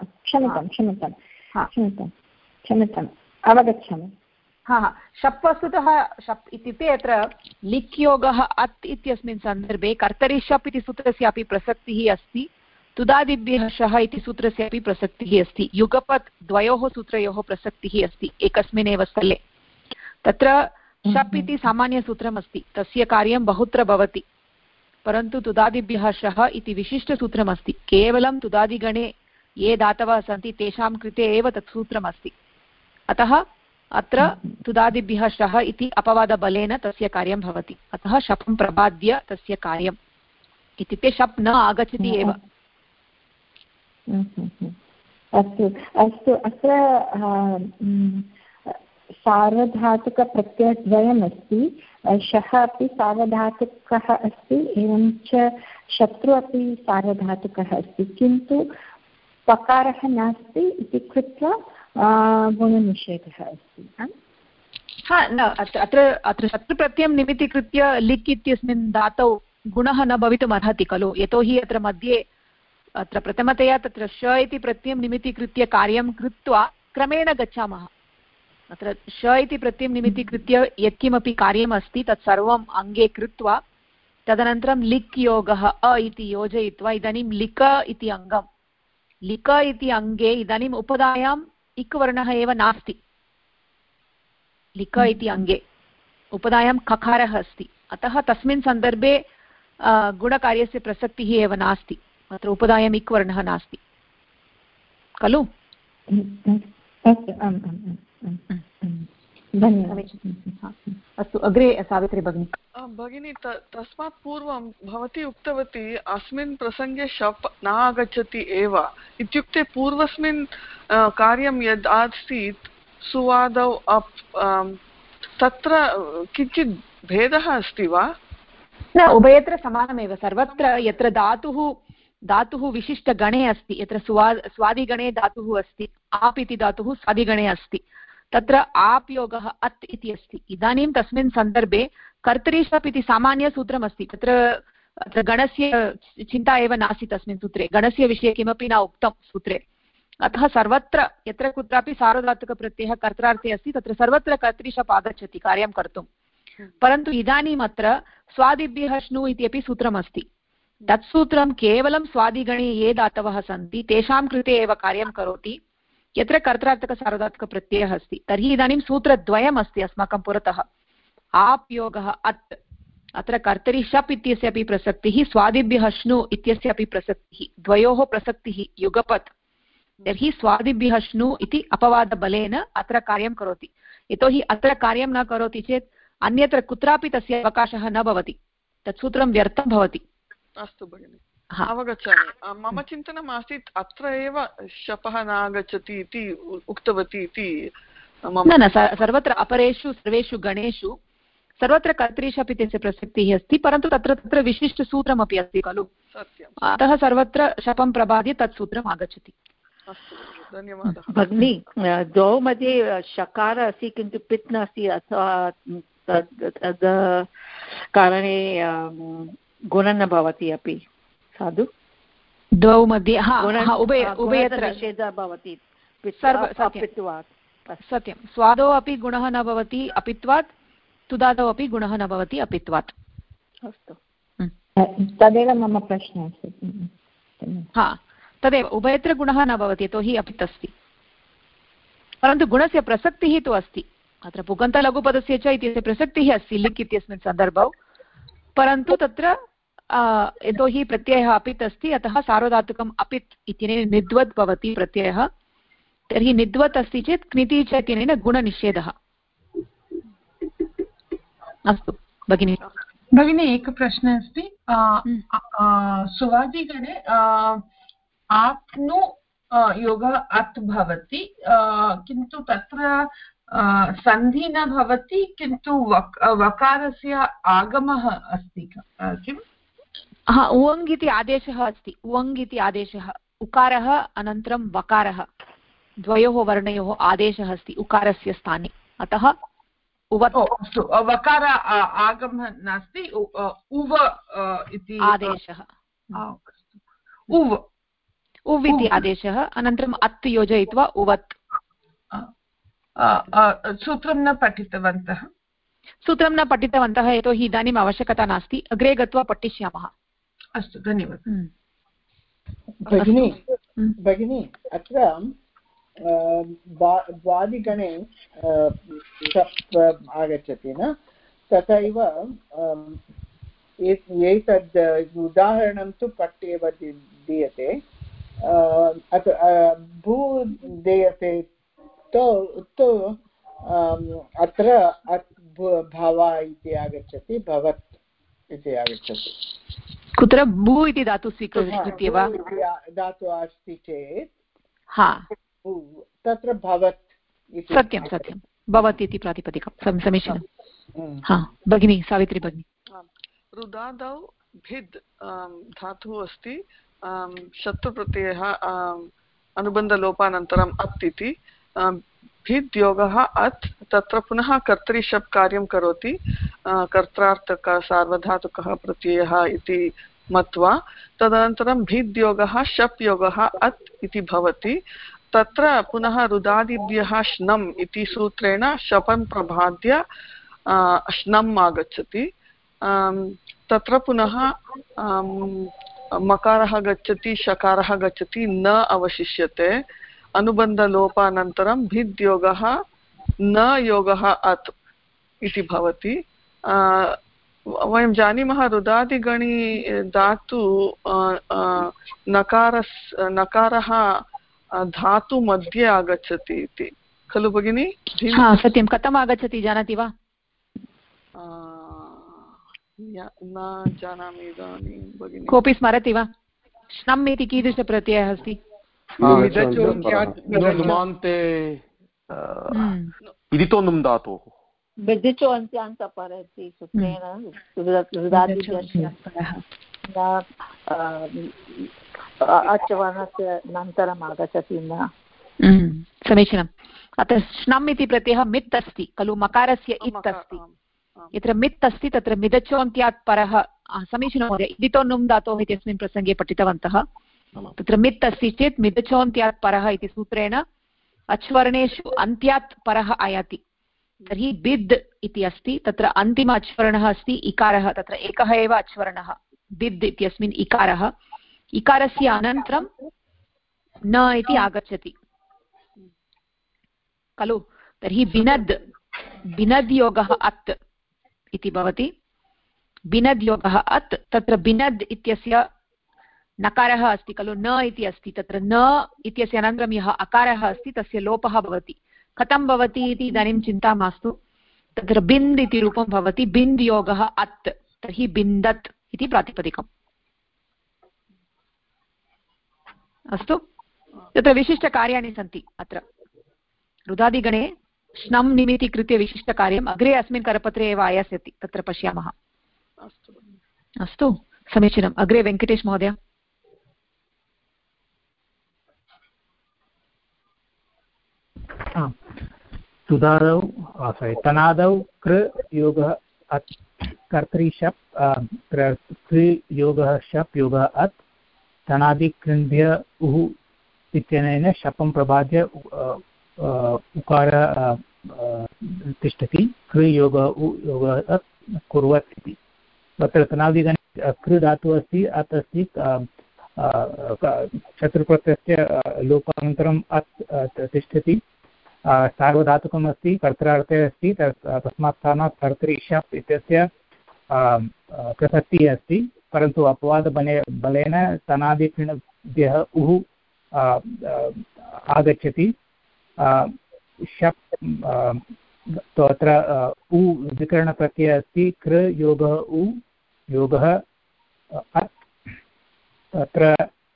क्षम्यताम् अवगच्छामि। शप् वस्तुतः शप् इत्युक्ते अत्र लिक् योगः अत् इत्यस्मिन् सन्दर्भे कर्तरि शप् इति सूत्रस्यापि प्रसक्तिः अस्ति तुदादिभ्यः शः इति सूत्रस्यापि प्रसक्तिः अस्ति युगपत् द्वयोः सूत्रयोः प्रसक्तिः अस्ति एकस्मिन्नेव स्थले। तत्र शप् इति सामान्यसूत्रम् अस्ति तस्य कार्यं बहुत्र भवति परन्तु तुदादिभ्यः शः इति विशिष्टसूत्रमस्ति केवलं तुदादिगणे ये धातवः सन्ति तेषां कृते एव तत् सूत्रमस्ति अतः अत्र तुदादिभ्यः शः इति अपवादबलेन तस्य कार्यं भवति अतः शपं प्रबाद्य तस्य कार्यम् इत्युक्ते शप् न आगच्छति एव। अस्तु अस्तु अत्र सार्वधातुकप्रत्ययद्वयमस्ति शः अपि सार्वधातुकः अस्ति एवं च शत्रु अपि सार्वधातुकः अस्ति किन्तु पकारः नास्ति इति कृत्वा गुणनिषेधः अस्ति। न अत्र शत्रुप्रत्ययं निमित्तीकृत्य लिक् इत्यस्मिन् धातौ गुणः न भवितुम् अर्हति खलु यतोहि अत्र मध्ये अत्र प्रथमतया तत्र श इति प्रत्ययं निमित्तीकृत्य कार्यं कृत्वा क्रमेण गच्छामः। अत्र श इति प्रत्ययं निमित्तीकृत्य यत्किमपि कार्यमस्ति तत् सर्वम् अङ्गे कृत्वा तदनन्तरं लिक् योगः अ इति योजयित्वा इदानीं लिक इति अङ्गं लिक इति अङ्गे इदानीम् उपधायाम् इक् वर्णः एव नास्ति लिक इति अङ्गे उपधायां ककारः अस्ति अतः तस्मिन् सन्दर्भे गुणकार्यस्य प्रसक्तिः एव नास्ति अत्र उपधायाम् इक् वर्णः नास्ति खलु। अस्तु अग्रे सावित्री भगिनी। भगिनी तस्मात् पूर्वं भवती उक्तवती अस्मिन् प्रसङ्गे शप् न आगच्छति एव इत्युक्ते पूर्वस्मिन् कार्यं यद् आसीत् सुवादौ अप् तत्र किञ्चित् भेदः अस्ति वा? न उभयत्र समानमेव सर्वत्र यत्र धातुः विशिष्टगणे अस्ति यत्र स्वादिगणे धातुः अस्ति आप् इति धातुः स्वादिगणे अस्ति तत्र आप् योगः अत् इति अस्ति। इदानीं तस्मिन् सन्दर्भे कर्तरि शप् इति सामान्यसूत्रमस्ति तत्र गणस्य चिन्ता एव नास्ति तस्मिन् सूत्रे गणस्य विषये किमपि न उक्तं सूत्रे अतः सर्वत्र यत्र कुत्रापि सार्वधातुकप्रत्ययः कर्त्रार्थे अस्ति तत्र सर्वत्र कर्तरि शप् आगच्छति कार्यं कर्तुं परन्तु इदानीम् अत्र स्वादिभ्यः श्नु इत्यपि सूत्रमस्ति तत् सूत्रं केवलं स्वादिगणे ये धातवः सन्ति तेषां कृते एव कार्यं करोति यत्र कर्त्रार्थकसार्वधातुकप्रत्ययः अस्ति तर्हि इदानीं सूत्रद्वयम् अस्ति अस्माकं पुरतः आप् योगः अत् अत्र कर्तरि शप् इत्यस्य अपि प्रसक्तिः स्वादिभ्यः श्नु इत्यस्य अपि प्रसक्तिः द्वयोः प्रसक्तिः युगपत् तर्हि स्वादिभ्यः श्नु इति अपवादबलेन अत्र कार्यं करोति यतोहि अत्र कार्यं न करोति चेत् अन्यत्र कुत्रापि तस्य अवकाशः न भवति तत् सूत्रं व्यर्थं भवति। अस्तु भगिनि अवगच्छामि। मम चिन्तनम् आसीत् अत्र एव शपः न आगच्छति इति उक्तवती इति न सर्वत्र अपरेषु सर्वेषु गणेषु सर्वत्र कर्तरि शप् इत्यस्य प्रसक्तिः अस्ति परन्तु तत्र विशिष्टसूत्रमपि अस्ति खलु अतः सर्वत्र शपं प्रबाद्य तत् सूत्रम् आगच्छति। अस्तु धन्यवादः भगिनी द्वौ मध्ये शकार अस्ति किन्तु पित् नास्ति अथवा तद् कारणे गुणः न भवति अपि साधु द्वौ मध्ये उभयत्र निषेधः भवति सत्यं स्वादौ अपि गुणः न भवति अपित्वात् तुदादौ अपि गुणः न भवति अपित्वात् अस्तु तदेव मम प्रश्नः अस्ति हा तदेव उभयत्र गुणः न भवति यतोहि अपित् अस्ति परन्तु गुणस्य प्रसक्तिः तु अस्ति अत्र पुगन्तलघुपदस्य च इत्यस्य प्रसक्तिः अस्ति लिक् इत्यस्मिन् सन्दर्भौ परन्तु तत्र यतोहि प्रत्ययः अपित् अस्ति अतः सार्वधातुकम् अपित् इत्यनेन निद्वत् भवति प्रत्ययः तर्हि निद्वत् अस्ति चेत् क्निति च इत्यनेन गुणनिषेधः अस्तु भगिनी भगिनी एकः प्रश्नः अस्ति सुवादिगणे आप्नु योगः अत् भवति किन्तु तत्र सन्धि न भवति किन्तु वकारस्य आगमः अस्ति किम् उवङ् इति आदेशः अस्ति उवङ् इति आदेशः उकारः अनन्तरं वकारः द्वयोः वर्णयोः आदेशः अस्ति उकारस्य स्थाने अतः अस्तु वकार आगमः नास्ति उव इति आदेशः उव् इति आदेशः अनन्तरम् अत् योजयित्वा उवत् सूत्रं न पठितवन्तः यतोहि इदानीम् आवश्यकता नास्ति अग्रे गत्वा पठिष्यामः अस्तु धन्यवादः भगिनी अत्र वादिगणे आगच्छति न तथैव एतद् उदाहरणं तु पट् एव दीयते भू दीयते तु अत्र भव इति आगच्छति भवत् इति आगच्छति कुत्र भू इति धातु स्वीकृत्य वा धातु अस्ति चेत् हा तत्र भवत् सत्यं सत्यं भवति इति प्रातिपदिकं समीचीनं हा भगिनी सावित्री भगिनी रुदादौ भिद् धातुः अस्ति शत्रुप्रत्ययः अनुबन्धलोपानन्तरम् अत् इति भिद् योगः अत् तत्र पुनः कर्तरिशप् कार्यं करोति कर्त्रार्थकः सार्वधातुकः प्रत्ययः इति मत्वा तदनन्तरं भिद् योगः शप् योगः अत् इति भवति तत्र पुनः रुदादिभ्यः श्नम् इति सूत्रेण शपं प्रबाद्य श्नम् आगच्छति तत्र पुनः मकारः गच्छति शकारः गच्छति न अवशिष्यते अनुबन्धलोपानन्तरं भिद् योगः न योगः अत् इति भवति वयं जानीमः रुदादिगणी धातु नकारः धातु मध्ये आगच्छति इति खलु भगिनी सत्यं कथम् आगच्छति जानाति वा न जानामि इदानीं भगिनी कोऽपि स्मरति वा श्नम् इति कीदृशप्रत्ययः अस्ति इदितोनुं धातोः विदिचो अन्त्यान्तपरति सूत्रेण अचवर्णस्य अनन्तरम् आगच्छति न समीचीनम् अत्र श्नम् इति प्रत्ययः मित् अस्ति खलु मकारस्य इत् अस्ति यत्र मित् अस्ति तत्र मिदचोन्त्यात् परः समीचीनं महोदय इदितो नुम् धातोः इत्यस्मिन् प्रसङ्गे पठितवन्तः तत्र मित् अस्ति चेत् मिदचोन्त्यात् परः इति सूत्रेण अच्वर्णेषु अन्त्यात् परः आयाति तर्हि बिद् इति अस्ति तत्र अन्तिम अच्वर्णः अस्ति इकारः तत्र एकः एव अच्वर्णः बिद् इत्यस्मिन् इकारः इकारस्य अनन्तरं न इति आगच्छति खलु तर्हि बिनद् योगः अत् इति भवति बिनद् योगः अत् तत्र बिनद् इत्यस्य नकारः अस्ति खलु न इति अस्ति तत्र न इत्यस्य अनन्तरं यः अकारः अस्ति तस्य लोपः भवति कथं भवति इति इदानीं चिन्ता मास्तु तत्र बिन्द् इति रूपं भवति बिन्द् योगः अत् तर्हि बिन्दत् इति प्रातिपदिकम् अस्तु तत्र विशिष्टकार्याणि सन्ति अत्र रुदादिगणे श्नम् निमित्तीकृत्य विशिष्टकार्यम् अग्रे अस्मिन् करपत्रे एव आयास्यति तत्र पश्यामः अस्तु समीचीनम् अग्रे वेङ्कटेश महोदय तुदादौ तनादौ कृ योगः अत् कर्तरि शप् कृ योगः शप् योगः अत् तनादिकृन्द्य उः इत्यनेन शपं प्रबाद्य उकार तिष्ठति कृ योगः उ योगः अत् कुर्वत् इति। तत्र तनादिगणे कृ धातुः अस्ति, अत् अस्ति, शत्रुप्रत्ययस्य लोपानन्तरम् अत् तिष्ठति, सार्वधातुकम् अस्ति, कर्त्रार्थे अस्ति, तस्मात् कारणात् कर्तरि शप् इत्यस्य प्रसक्तिः अस्ति, परन्तु अपवादबलेन तनादिकृभ्यः उः आगच्छति। शप् अत्र उ विकरणप्रत्ययः अस्ति, कृ योगः उ योगः अत्, तत्र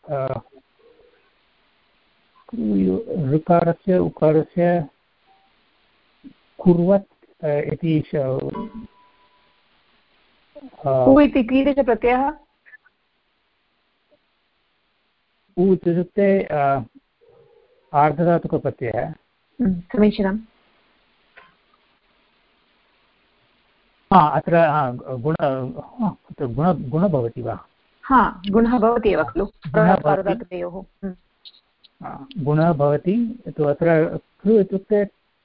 ऋकारस्य उकारस्य कुर्वत् इति इति कीदृशप्रत्ययः? उ इत्युक्ते आर्धधातुकप्रत्ययः। समीचीनम्। अत्र गुणः भवति वा? गुणः भवति एव खलु, गुणः भवति। अत्र कृ इत्युक्ते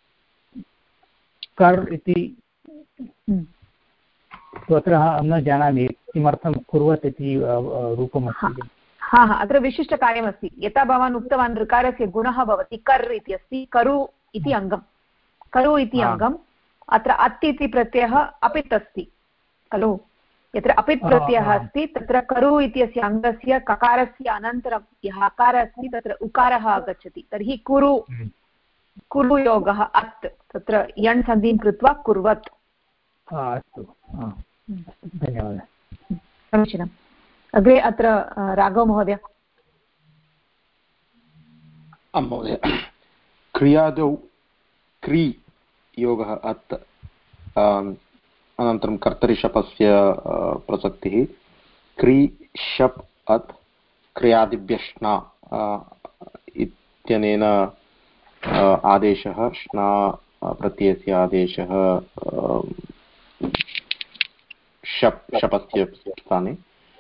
कर् इति, अत्र अहं न जानामि किमर्थं कुर्वत् इति रूपमस्ति। अत्र विशिष्टकार्यमस्ति। यथा भवान् उक्तवान् ऋकारस्य गुणः भवति कर् इति अस्ति, करु इति अङ्गम्, करु इति अङ्गम्। अत्र अत् इति प्रत्ययः अपित् अस्ति खलु। यत्र अपित् प्रत्ययः अस्ति तत्र करु इत्यस्य अङ्गस्य ककारस्य अनन्तरं यः अकारः अस्ति तत्र उकारः आगच्छति। तर्हि कुरु, कुरु योगः अत्, तत्र यण् सन्धिं कृत्वा कुर्वत्। अस्तु, धन्यवादः। समीचीनम्। अग्रे अत्र राघव महोदय। आं महोदय, क्रियादौ क्री योगः अत्, अनन्तरं कर्तरिशपस्य प्रसक्तिः, क्री शप् अत् क्रियादिभ्यश्ना इत्यनेन आदेशः, श्ना प्रत्ययस्य आदेशः शपस्य स्थाने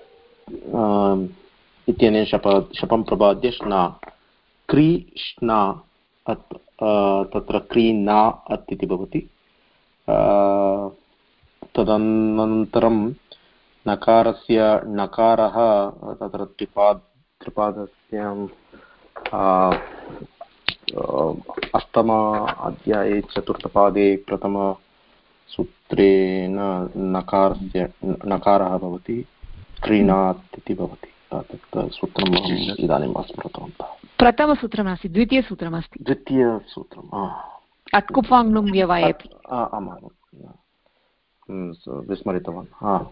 इत्यनेन शपं प्रबाद्य श्ना, क्री श्ना अत्, तत्र क्री ना अत् इति भवति। तदनन्तरं नकारस्य नकारः तत्र त्रिपादस्यां अष्टम अध्याये चतुर्थपादे प्रथमसूत्रेण नकारः भवति, क्रीणात् इति भवति। तत् सूत्रम् अहम् इदानीम् स्मृतवन्तः। प्रथमसूत्रं नास्ति, द्वितीयसूत्रमस्ति। द्वितीयसूत्रम् अत्कुपाङ्नुं व्यवायति। आमां विस्मरितवान्।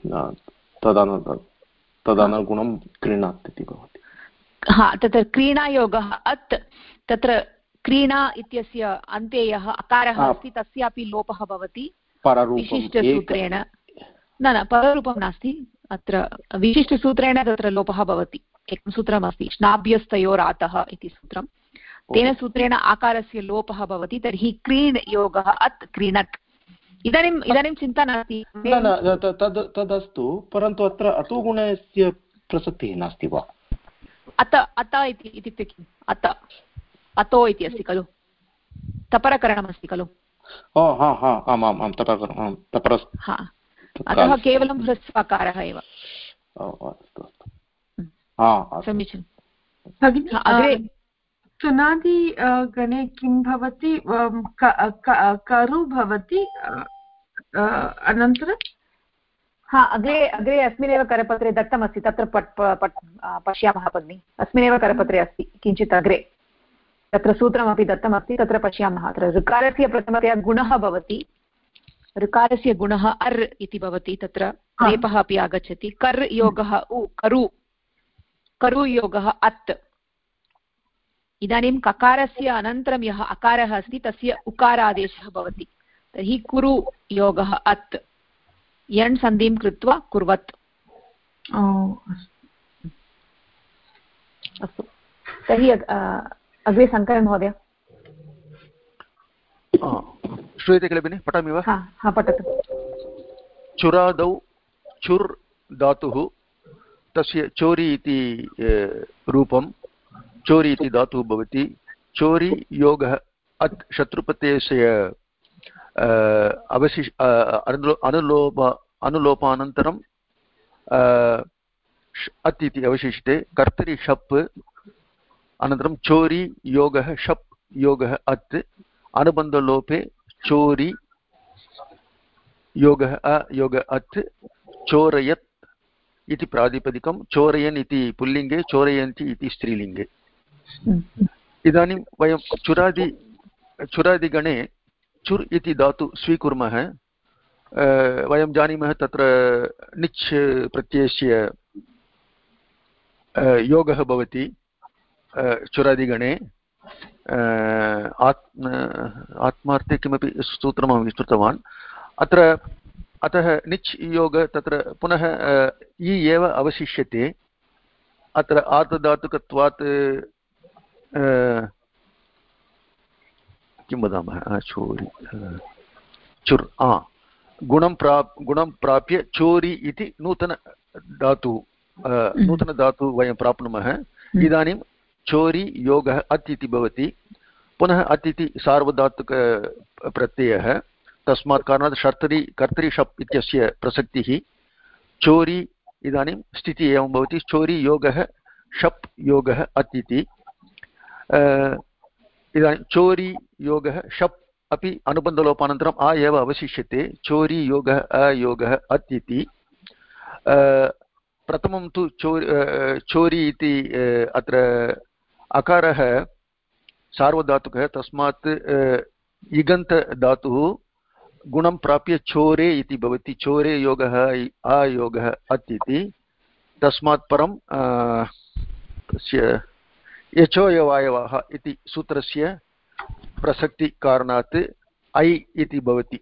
तदनुगुणं क्रीणात् इति भवति। तत्र क्रीणायोगः अत्, तत्र क्रीणा इत्यस्य अन्ते यः अकारः अस्ति तस्यापि लोपः भवति विशिष्टसूत्रेण। न पररूपं नास्ति, अत्र विशिष्टसूत्रेण तत्र लोपः भवति। एकं सूत्रमस्ति, श्नाभ्यस्तयोरातः इति सूत्रं, तेन सूत्रेण आकारस्य लोपः भवति। तर्हि क्रीण् योगः अत् क्रीणत्। इदानीं चिन्ता नास्ति। तदस्तु, परन्तु अत्र अतो गुणस्य प्रसक्तिः नास्ति वा? अत इत्युक्ते किम्? अतो इति अस्ति खलु, तपरकरणमस्ति खलु। आमां तपरस्, अतः केवलं ह्रस्वकारः एव। समीचीनं। अग्रे तुनादि गणे किं भवति? करु भवति, अनन्तरं अग्रे अस्मिन्नेव करपत्रे दत्तमस्ति, तत्र पश्यामः भगिनि। अस्मिन्नेव करपत्रे अस्ति, किञ्चित् अग्रे तत्र सूत्रमपि दत्तमस्ति, तत्र पश्यामः। अत्र ऋकारस्य प्रथमतया गुणः भवति, ऋकारस्य गुणः अर् इति भवति, तत्र रेपः अपि आगच्छति। कर् योगः उ, करु योगः अत्। इदानीं ककारस्य अनन्तरं यः अकारः अस्ति तस्य उकारादेशः भवति। तर्हि कुरु योगः अत्, यण् सन्धिं कृत्वा कुर्वत्। अस्तु, तर्हि अग्रे शङ्करन् महोदय। श्रूयते किल भगिनि? पठामि वा? पठतु। चुरादौ चुर् धातुः, तस्य चोरि इति रूपं, चोरि इति धातुः भवति। चोरि योगः अत् शत्रुप्रत्ययस्य अनुलोपानन्तरं अत् इति अवशिष्टे कर्तरि शप्, अनन्तरं चोरि योगः शप् योगः अत्, अनुबन्धलोपे चोरि योगः योग अत्, चोरयत् इति प्रातिपदिकं, चोरयन् इति पुल्लिङ्गे, चोरयन्ति इति स्त्रीलिङ्गे। इदानीं वयं चुरादिगणे चुर् इति धातु स्वीकुर्मः। वयं जानीमः तत्र निच् प्रत्ययस्य योगः भवति चुरादिगणे। आत्मार्थे किमपि सूत्रमहं विस्मृतवान् अत्र। अतः निच् योग तत्र पुनः इ एव अवशिष्यते। अत्र आर्धधातुकत्वात् किं वदामः, चोरि चुर् गुणं प्राप्य चोरि इति नूतनधातु वयं प्राप्नुमः। इदानीं चोरि योगः अत् इति भवति। पुनः अत् इति सार्वधातुकप्रत्ययः, तस्मात् कारणात् कर्तरि शप् इत्यस्य प्रसक्तिः। चोरि इदानीं स्थितिः एवं भवति, चोरि योगः शप् योगः अत् इति। इदानीं चोरि योगः शप् अपि अनुबन्धलोपानन्तरम् आ एव अवशिष्यते। चोरि योगः अयोगः अत् इति। प्रथमं तु चोरि इति अत्र अकारः सार्वधातुकः, तस्मात् इगन्तधातुः गुणं प्राप्य चोरे इति भवति। चोरे योगः अयोगः अत् इति। तस्मात् परं तस्य यचोयवायवः इति सूत्रस्य प्रसक्तिकारणात् ऐ इति भवति।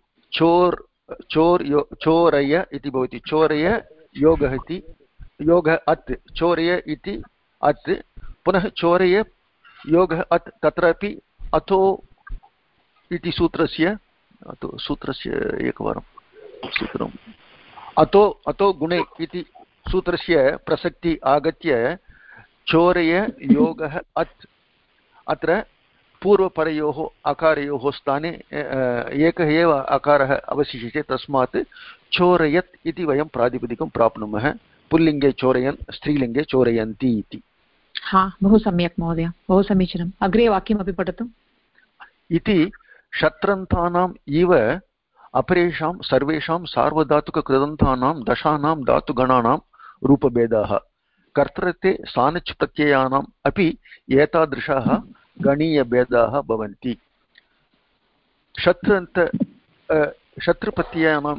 चोरय इति भवति। चोरय योगः इति योगः अत्, चोरय इति अत्, पुनः चोरय योगः अत्। तत्रापि अथो इति सूत्रस्य एकवारं सूत्रम् अतो गुणे इति सूत्रस्य प्रसक्ति आगत्य चोरय योगः अत्। अत्र पूर्वपरयोः अकारयोः स्थाने एकः एव अकारः अवशिष्यते, तस्मात् चोरयत् इति वयं प्रातिपदिकं प्राप्नुमः। पुल्लिङ्गे चोरयन्, स्त्रीलिङ्गे चोरयन्ति इति। बहु सम्यक् महोदय, बहु समीचीनम्। अग्रे वाक्यमपि पठतु। इति षत्रन्तानाम् इव अपरेषां सर्वेषां सार्वधातुककृदन्तानां दशानां धातुगणानां रूपभेदाः। कर्तृते सानच् प्रत्ययानाम् अपि एतादृशाः गणीयभेदाः भवन्ति। शत्रुप्रत्ययानां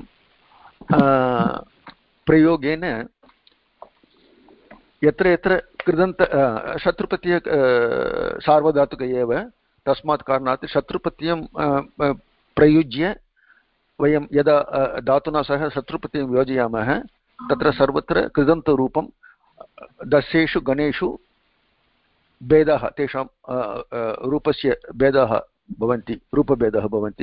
प्रयोगेन यत्र यत्र कृदन्त शत्रुप्रत्यय सार्वधातुक एव, तस्मात् कारणात् शत्रुप्रत्ययं प्रयुज्य वयं यदा धातुना सह शत्रुप्रत्ययं योजयामः तत्र सर्वत्र कृदन्तरूपं दशेषु गणेषु भेदाः, तेषां रूपस्य भेदाः भवन्ति, रूपभेदाः भवन्ति।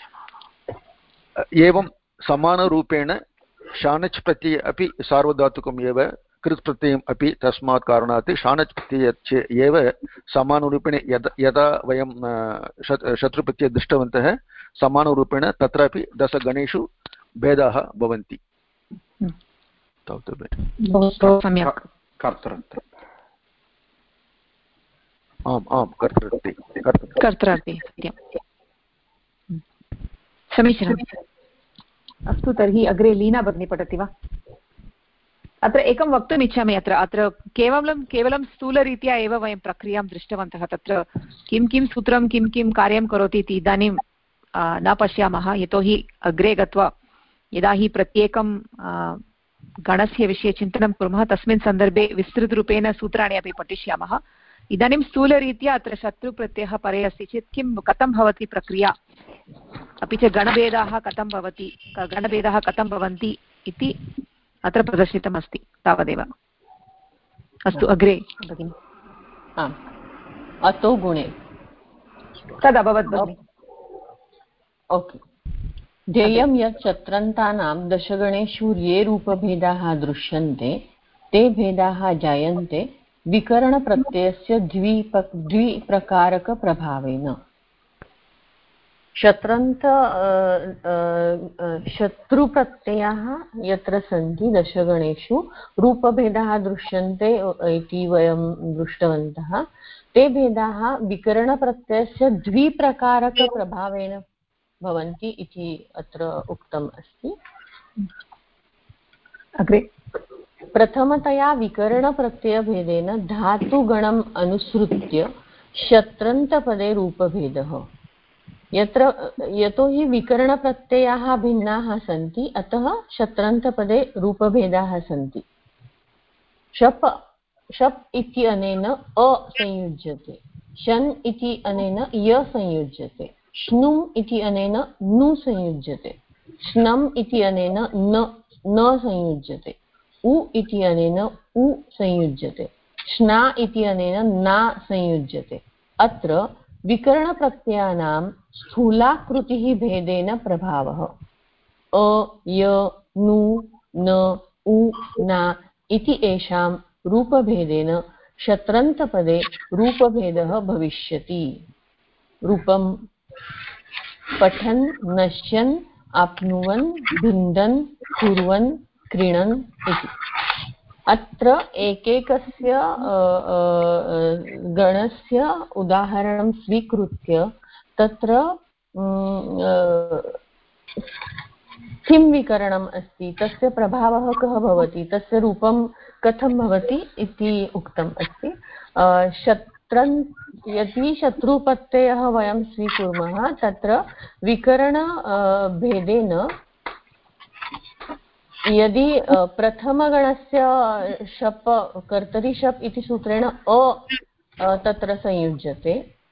एवं समानरूपेण शानच् प्रत्यये अपि सार्वधातुकम् एव, कृत् प्रत्ययम् अपि, तस्मात् कारणात् शानच् प्रत्ययस्य एव समानरूपेण यदा वयं शत्रुप्रत्यये दृष्टवन्तः समानरूपेण तत्रापि दशगणेषु भेदाः भवन्ति। सम्यक्। आम् कर्तृर्थे समीचीनम्। अस्तु, तर्हि अग्रे लीना भगिनी पठति वा? अत्र एकं वक्तुम् इच्छामि। अत्र केवलं स्थूलरीत्या एव वयं प्रक्रियां दृष्टवन्तः। तत्र किं किं सूत्रं किं किं कार्यं करोति इति इदानीं न पश्यामः, यतोहि अग्रे गत्वा यदा हि प्रत्येकं गणस्य विषये चिन्तनं कुर्मः तस्मिन् सन्दर्भे विस्तृतरूपेण सूत्राणि अपि पठिष्यामः। इदानीं स्थूलरीत्या अत्र शत्रुप्रत्ययः परे अस्ति चेत् कथं भवति प्रक्रिया, अपि च गणभेदाः कथं भवन्ति इति अत्र प्रदर्शितमस्ति, तावदेव। अस्तु, अग्रे भगिनि। अतो गुणे तदभवत् भगिनि। ओके ध्येयं यत् शत्रन्तानां दशगणेषु ये रूपभेदाः दृश्यन्ते ते भेदाः जायन्ते विकरणप्रत्ययस्य द्विप्रकारकप्रभावेन शत्रुप्रत्ययाः यत्र सन्ति दशगणेषु रूपभेदाः दृश्यन्ते इति वयं दृष्टवन्तः ते भेदाः विकरणप्रत्ययस्य द्विप्रकारकप्रभावेन भवन्ति इति अत्र उक्तम् अस्ति। अग्रे प्रथमतया विकरणप्रत्ययभेदेन धातुगणम् अनुसृत्य शत्रन्तपदे रूपभेदः यतो हि विकरणप्रत्ययाः भिन्नाः सन्ति अतः शत्रन्तपदे रूपभेदाः सन्ति। शप् इति अनेन अ संयुज्यते शन इति अनेन य संयुज्यते श्नुम् इति अनेन नु संयुज्यते श्नम् इति अनेन न संयुज्यते उ इति अनेन उ संयुज्यते श्ना इति अनेन ना संयुज्यते। अत्र विकरणप्रत्ययानां स्थूलाकृतिः भेदेन प्रभावः अ य नु न उ ना इति एषां रूपभेदेन शत्रन्तपदे रूपभेदः भविष्यति। रूपं पठन् नश्यन् आप्नुवन् भिन्दन् कुर्वन् क्रीणन् इति। अत्र एकैकस्य गणस्य उदाहरणं स्वीकृत्य तत्र किं विकरणम् अस्ति तस्य प्रभावः कः भवति तस्य रूपं कथं भवति इति उक्तम् अस्ति। यदि शत्रुप्रत्ययः वयं स्वीकुर्मः तत्र विकरण भेदेन यदि प्रथमगणस्य शप् कर्तरि शप् इति सूत्रेण अ तत्र संयुज्यते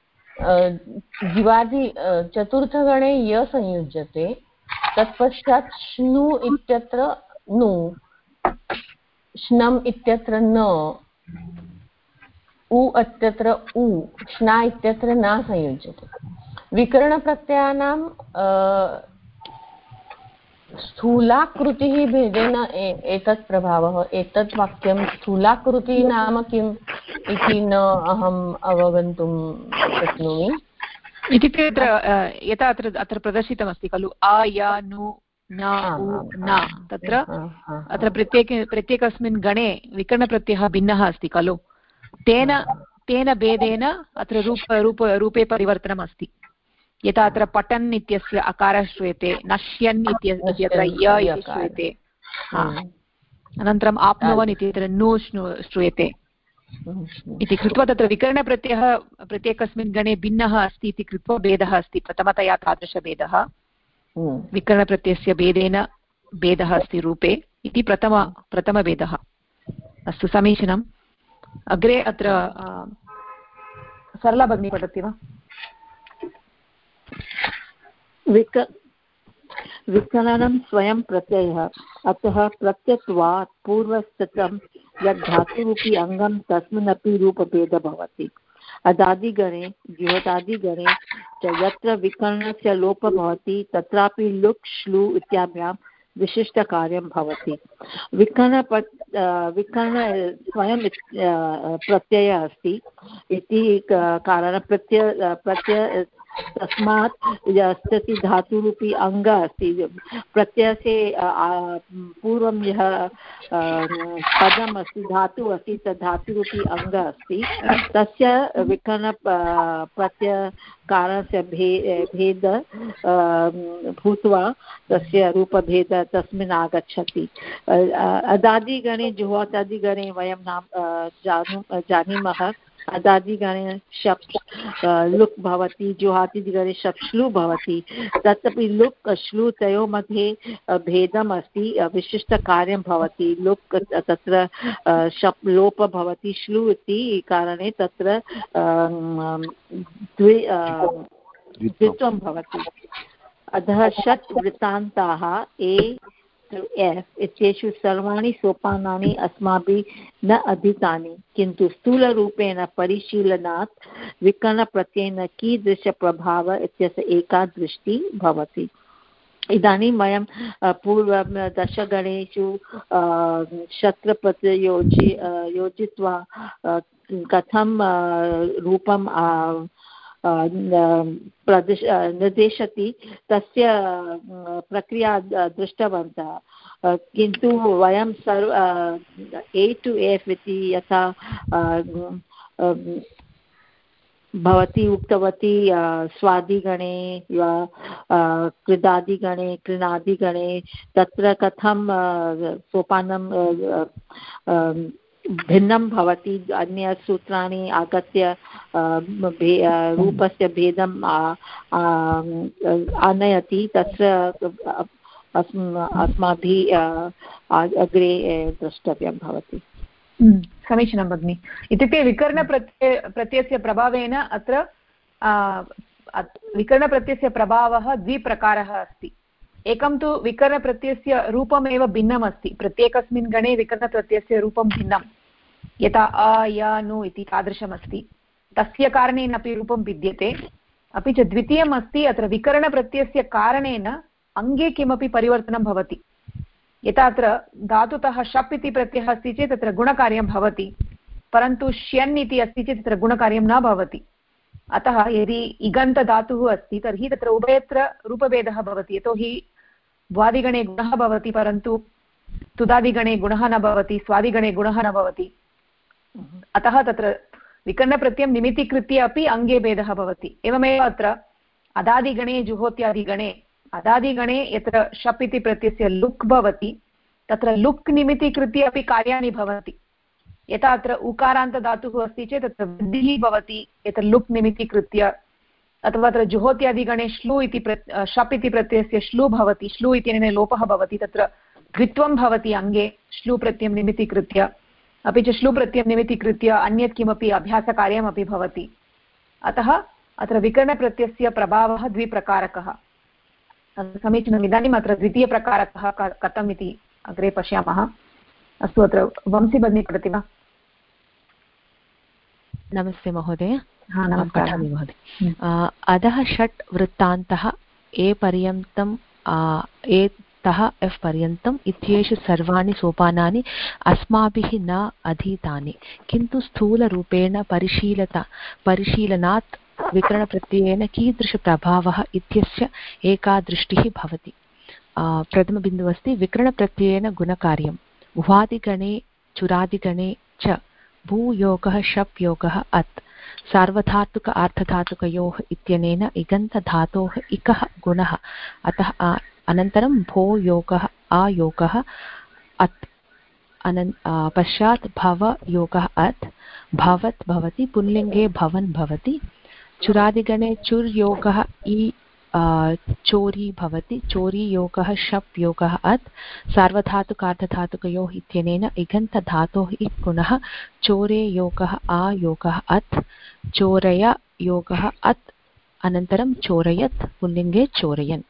दिवादि चतुर्थगणे य संयुज्यते तत्पश्चात् श्नु इत्यत्र नु श्नम् इत्यत्र न उ इत्यत्र उ श्ना इत्यत्र न संयुज्यते। विकरणप्रत्ययानां स्थूलाकृतिः भेदेन एतत् प्रभावः। एतत् वाक्यं स्थूलाकृतिः नाम किम् इति न अहम् अवगन्तुं शक्नोमि। इत्युक्ते यथा अत्र प्रदर्शितमस्ति खलु अ य नु न उ न तत्र अत्र प्रत्येकस्मिन् गणे विकरणप्रत्ययः भिन्नः अस्ति खलु तेन भेदेन अत्र रूपे परिवर्तनम् अस्ति। यथा अत्र पठन् इत्यस्य अकारः श्रूयते नश्यन् इत्यत्र य इति श्रूयते अनन्तरम् आप्नुवन् इत्यत्र नु श्रूयते इति कृत्वा तत्र विकरणप्रत्ययः प्रत्येकस्मिन् गणे भिन्नः अस्ति इति कृत्वा भेदः अस्ति। प्रथमतया तादृशभेदः विकरणप्रत्ययस्य भेदेन भेदः अस्ति रूपे इति प्रथमभेदः। अस्तु समीचीनम्। अग्रे अत्र सरला भगिनी पठति वा? विकरणं स्वयं प्रत्ययः अतः प्रत्यत्वात् पूर्वस्थितं यद् धातुरूपी अङ्गं तस्मिन्नपि रूपभेदः भवति। अदादिगणे द्योतादिगणे च यत्र विकरणस्य लोपः भवति तत्रापि लुक् श्लू इत्याभ्यां विशिष्टकार्यं भवति। विकरण स्वयं प्रत्ययः अस्ति इति कारणात् प्रत्यय तस्मात् यस्ति धातुरूपी अङ्ग अस्ति प्रत्ययस्य पूर्वं यः पदम् अस्ति धातु अस्ति तद् धातुरूपी अङ्ग अस्ति तस्य विकरण प्रत्ययकारणस्य भेद भूत्वा तस्य रूपभेद तस्मिन् आगच्छति। अदादिगणे जुहोतादिगणे वयं जानीमः अदादिगणे शप् लुक् भवति जुहातिदिगणे शप् श्लू भवति। तदपि लुक् श्लू तयोः मध्ये भेदम् अस्ति विशिष्टकार्यं भवति। लुक् तत्र शप् लोपः भवति श्लू इति कारणे तत्र द्वित्वं भवति। अतः षट् वृत्तान्ताः ए to F इत्येषु सर्वाणि सोपानानि अस्माभिः न अधीतानि किन्तु स्थूलरूपेण परिशीलनात् विकरणप्रत्ययेन कीदृशप्रभावः इत्यस्य एका दृष्टिः भवति। इदानीं वयं पूर्वदशगणेषु योजित्वा कथं रूपं निर्देशति तस्य प्रक्रिया दृष्टवन्तः किन्तु वयं A to F इति यथा भवती उक्तवती स्वादिगणे वा कृदादिगणे कृणादिगणे तत्र कथं सोपानं भिन्नं भवति अन्यसूत्राणि आगत्य रूपस्य भेदम् आनयति तत्र अस्माभिः अग्रे द्रष्टव्यं भवति। समीचीनं भगिनि। इत्युक्ते विकरणप्रत्ययस्य प्रभावेन अत्र विकरणप्रत्ययस्य प्रभावः द्विप्रकारः अस्ति। एकं तु विकरणप्रत्ययस्य रूपमेव भिन्नम् अस्ति, प्रत्येकस्मिन् गणे विकरणप्रत्ययस्य रूपं भिन्नं, यथा अ य नु इति तादृशमस्ति, तस्य कारणेन अपि रूपं भिद्यते। अपि च द्वितीयम् अस्ति, अत्र विकरणप्रत्ययस्य कारणेन अङ्गे किमपि परिवर्तनं भवति। यथा अत्र धातुतः शप् इति प्रत्ययः अस्ति चेत् तत्र गुणकार्यं भवति, परन्तु श्यन् इति अस्ति चेत् तत्र गुणकार्यं न भवति। अतः यदि इगन्तधातुः अस्ति तर्हि तत्र उभयत्र रूपभेदः भवति, यतोहि द्वादिगणे गुणः भवति परन्तु तुदादिगणे गुणः न भवति, स्वादिगणे गुणः न भवति। अतः तत्र विकरणप्रत्ययं निमित्तीकृत्य अपि अङ्गे भेदः भवति। एवमेव अत्र अदादिगणे जुहोत्यादिगणे अदादिगणे यत्र शप् इति प्रत्ययस्य लुक् भवति तत्र लुक् निमित्तीकृत्य अपि कार्याणि भवन्ति। यथा अत्र उकारान्तधातुः अस्ति चेत् तत्र वृद्धिः भवति यत्र लुक् निमित्तीकृत्य, अथवा अत्र जुहोत्यादिगणे श्लू इति शप् इति प्रत्ययस्य श्लू भवति, श्लू इत्यनेन लोपः भवति, तत्र द्वित्वं भवति अङ्गे श्लू प्रत्ययं निमित्तीकृत्य। अपि च श्लू प्रत्ययं निमित्तीकृत्य अन्यत् किमपि अभ्यासकार्यमपि भवति। अतः अत्र विकरणप्रत्ययस्य प्रभावः द्विप्रकारकः। समीचीनम्। इदानीम् अत्र द्वितीयप्रकारकः कथम् इति अग्रे पश्यामः। अस्तु, अत्र वंशी भगिनी पठति वा? नमस्ते महोदय। नमस्कारः महोदय। अधः षट् वृत्तान्तः ए पर्यन्तम् एतः एफ् पर्यन्तम् इत्येषु सर्वाणि सोपानानि अस्माभिः न अधीतानि किन्तु स्थूलरूपेण परिशीलनात् विकरणप्रत्ययेन कीदृशप्रभावः इत्यस्य एका दृष्टिः भवति। प्रथमबिन्दुः अस्ति विकरणप्रत्ययेन गुणकार्यम्। उहादिगणे चुरादिगणे च भूयोगः शप् योगः अत् सार्वधातुक आर्धधातुकयोः इत्यनेन इगन्तधातोः इकः गुणः, अतः अनन्तरं भो योगः आयोगः अत् पश्चात् भव योगः अत् भवत् भवति, पुल्लिङ्गे भवन् भवति। चुरादिगणे चुर् योगः इ चोरी भवति, चोरी योगः शप् योगः अत् सार्वधातुकार्धधातुकयोः इत्यनेन इगन्तधातोः इक् गुणः, चोरे योगः आयोगः अत् चोरय योगः अत् अनन्तरं चोरयत्, पुल्लिङ्गे चोरयन्।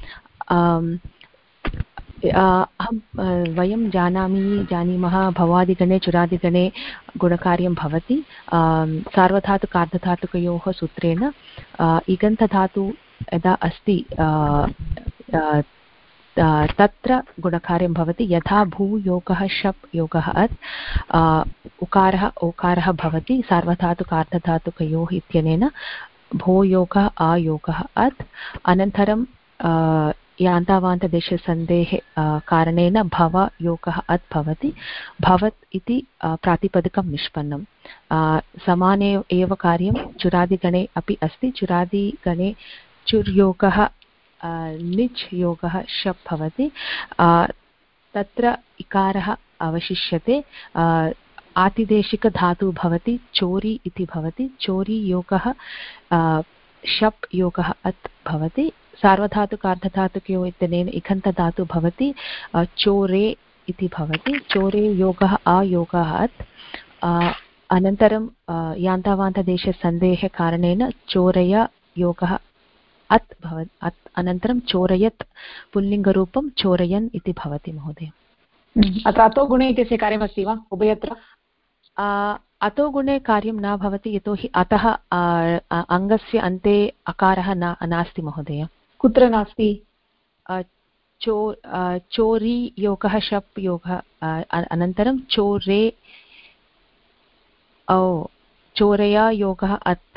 वयं जानीमः भवादिगणे चुरादिगणे गुणकार्यं भवति। सार्वधातुकार्धधातुकयोः सूत्रेण इगन्तधातु यदा अस्ति तत्र गुणकार्यं भवति। यथा भूयोगः शप् योगः अत् उकारः ओकारः भवति सार्वधातुकार्धधातुकयोः इत्यनेन भोयोगः आयोगः अत् अनन्तरं यान्तावान्तदेशसन्धेः कारणेन भव योगः अत् भवति, भवत् इति प्रातिपदिकं निष्पन्नं। समाने एव कार्यं चुरादिगणे अपि अस्ति। चुरादिगणे चुर्योगः निच् योगः शप् भवति, तत्र इकारः अवशिष्यते। आतिदेशिकधातुः भवति चोरी इति भवति, चोरी योगः शप् योगः अत् भवति। सार्वधातुकार्धधातुकयोः इत्यनेन इगन्तधातुः भवति चोरे इति भवति, चोरे योगः आयोगः अत् अनन्तरं यान्तावान्तदेशसन्धेः कारणेन चोरय योगः अत् भवति अनन्तरं चोरयत् पुल्लिङ्गरूपं चोरयन् इति भवति महोदय। अत्र अतो गुणे इत्यस्य कार्यमस्ति वा उभयत्र? अतो गुणे कार्यं न भवति यतोहि अतः अङ्गस्य अन्ते अकारः नास्ति महोदय। कुत्र नास्ति? चोरी योगः शप् योगः अनन्तरं चोरे चोरया योगः अत्